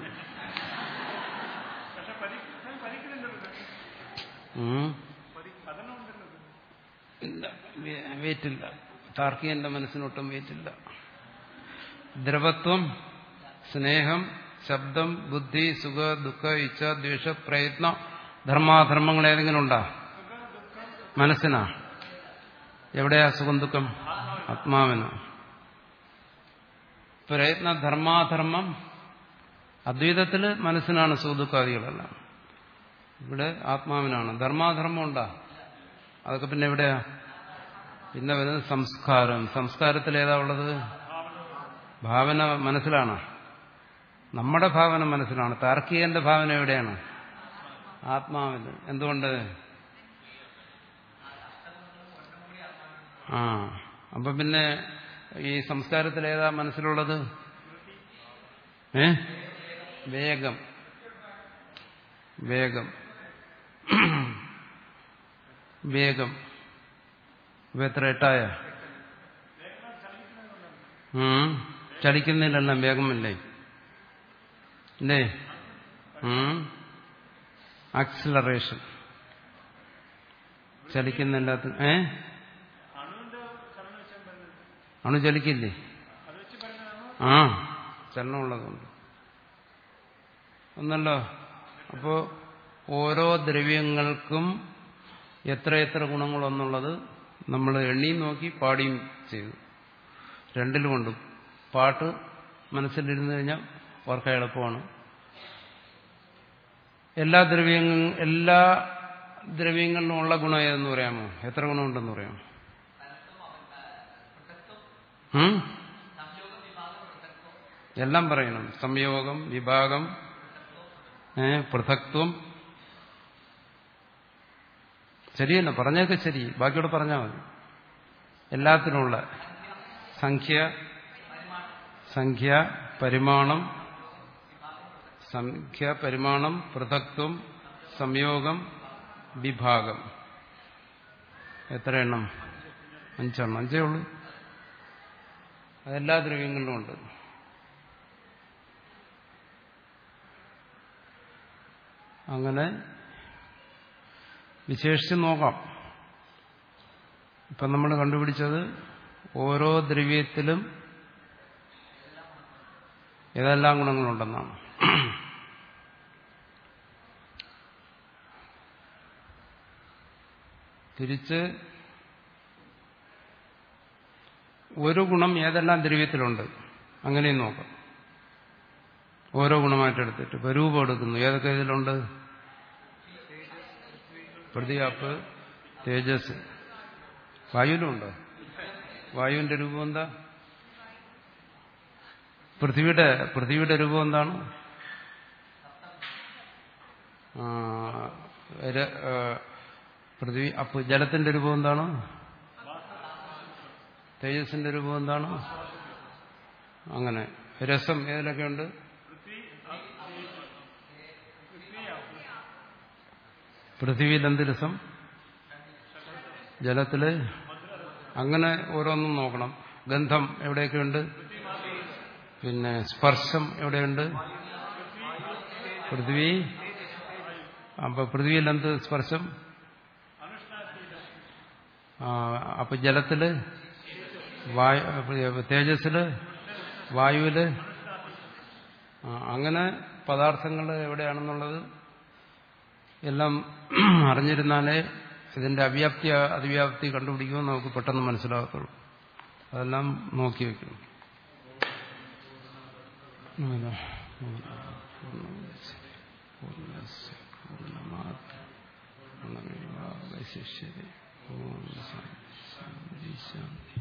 ഇല്ല, വെയിറ്റില്ല. താർക്കികന്റെ മനസ്സിനൊട്ടും വെയിറ്റില്ല. ദ്രവത്വം, സ്നേഹം, ശബ്ദം, ബുദ്ധി, സുഖ, ദുഃഖ, ഇച്ഛ, ദ്വേഷ, പ്രയത്ന, ധർമാധർമ്മങ്ങൾ ഏതെങ്കിലും ഉണ്ടാ? മനസ്സിനാ? എവിടെയാ സുഖം ദുഃഖം? ആത്മാവിന്. പ്രയത്ന, ധർമാധർമ്മം അദ്വൈതത്തില് മനസ്സിനാണ് സുഖദുഃഖാദികളെല്ലാം. ഇവിടെ ആത്മാവിനാണ്. ധർമാധർമ്മം ഉണ്ടാ? അതൊക്കെ പിന്നെ എവിടെയാ? പിന്നെ വരുന്നത് സംസ്കാരം. സംസ്കാരത്തിൽ ഏതാ ഉള്ളത്? ഭാവന മനസ്സിലാണ്. നമ്മുടെ ഭാവന മനസ്സിലാണ്. താർക്കികന്റെ ഭാവന എവിടെയാണ്? ആത്മാവിന്. എന്തുകൊണ്ട്? ആ അപ്പൊ പിന്നെ ഈ സംസ്കാരത്തിൽ ഏതാ മനസ്സിലുള്ളത്? ഏ വേഗം. വേഗം വേഗം ഇവ എത്ര? എട്ടായ? ചലിക്കുന്നതിലെല്ലാം വേഗമില്ലേ? ഇല്ലേ? ആക്സിലറേഷൻ. ചലിക്കുന്നില്ലാത്ത ഏ അണു ചലിക്കില്ലേ? ആ ചലനമുള്ളതുകൊണ്ട് ഒന്നല്ലോ. അപ്പോ ഓരോ ദ്രവ്യങ്ങൾക്കും എത്ര എത്ര ഗുണങ്ങളെന്നുള്ളത് നമ്മൾ എണ്ണിയും നോക്കി പാടിയും ചെയ്തു. രണ്ടിലും ഉണ്ട്. പാട്ട് മനസ്സിലിരുന്നു കഴിഞ്ഞാൽ ഓർക്കാൻ എളുപ്പമാണ്. എല്ലാ ദ്രവ്യങ്ങൾ എല്ലാ ദ്രവ്യങ്ങളിലും ഉള്ള ഗുണം ഏതെന്ന് പറയാമോ? എത്ര ഗുണമുണ്ടെന്ന് പറയാമോ? എല്ലാം പറയണം. സംയോഗം, വിഭാഗം, പൃഥക്ത്വം. ശരിയല്ല, പറഞ്ഞൊക്കെ ശരി. ബാക്കിയോട് പറഞ്ഞാൽ മതി. എല്ലാത്തിനുമുള്ള സംഖ്യ, സംഖ്യ, പരിമാണം, സംഖ്യ, പരിമാണം, പൃഥക്ത്വം, സംയോഗം, വിഭാഗം. എത്ര എണ്ണം? അഞ്ചെണ്ണം. അഞ്ചേ ഉള്ളൂ. അതെല്ലാ ദ്രവ്യങ്ങളിലും ഉണ്ട്. അങ്ങനെ വിശേഷിച്ച് നോക്കാം. ഇപ്പം നമ്മൾ കണ്ടുപിടിച്ചത് ഓരോ ദ്രവ്യത്തിലും ഏതെല്ലാം ഗുണങ്ങളുണ്ടെന്നാണ്. തിരിച്ച് ഒരു ഗുണം ഏതെല്ലാം ദ്രവ്യത്തിലുണ്ട് അങ്ങനെയും നോക്കാം. ഓരോ ഗുണമായിട്ടെടുത്തിട്ട് ഇപ്പൊ രൂപം എടുക്കുന്നു. ഏതൊക്കെ ഇതിലുണ്ട്? പ്രതിയാപ്പ്, തേജസ്. വായുവിലുണ്ടോ? വായുവിന്റെ രൂപം എന്താ? പൃഥ്വിയുടെ പൃഥ്വിയുടെ രൂപം എന്താണ്? പൃഥ്വി. അപ്പ് ജലത്തിന്റെ രൂപം എന്താണ്? തേജസ്സിന്റെ രൂപം എന്താണ്? അങ്ങനെ രസം ഏതിലൊക്കെയുണ്ട്? പൃഥ്വിയിൽ എന്ത് രസം? ജലത്തില് അങ്ങനെ ഓരോന്നും നോക്കണം. ഗന്ധം എവിടെയൊക്കെയുണ്ട്? പിന്നെ സ്പർശം എവിടെയുണ്ട്? പൃഥ്വി. അപ്പൊ പൃഥ്വിയിൽ എന്ത് സ്പർശം? അപ്പൊ ജലത്തില്, വായു, തേജസ്സില്, വായുവില്. അങ്ങനെ പദാർത്ഥങ്ങൾ എവിടെയാണെന്നുള്ളത് എല്ലാം അറിഞ്ഞിരുന്നാലേ ഇതിന്റെ അവ്യാപ്തി അതിവ്യാപ്തി കണ്ടുപിടിക്കുമ്പോൾ നമുക്ക് പെട്ടെന്ന് മനസ്സിലാകത്തുള്ളൂ. അതെല്ലാം നോക്കി വെക്കണം. ശിഷ്യരെ ഓം ശാന്തി ശാന്തി ശാന്തി.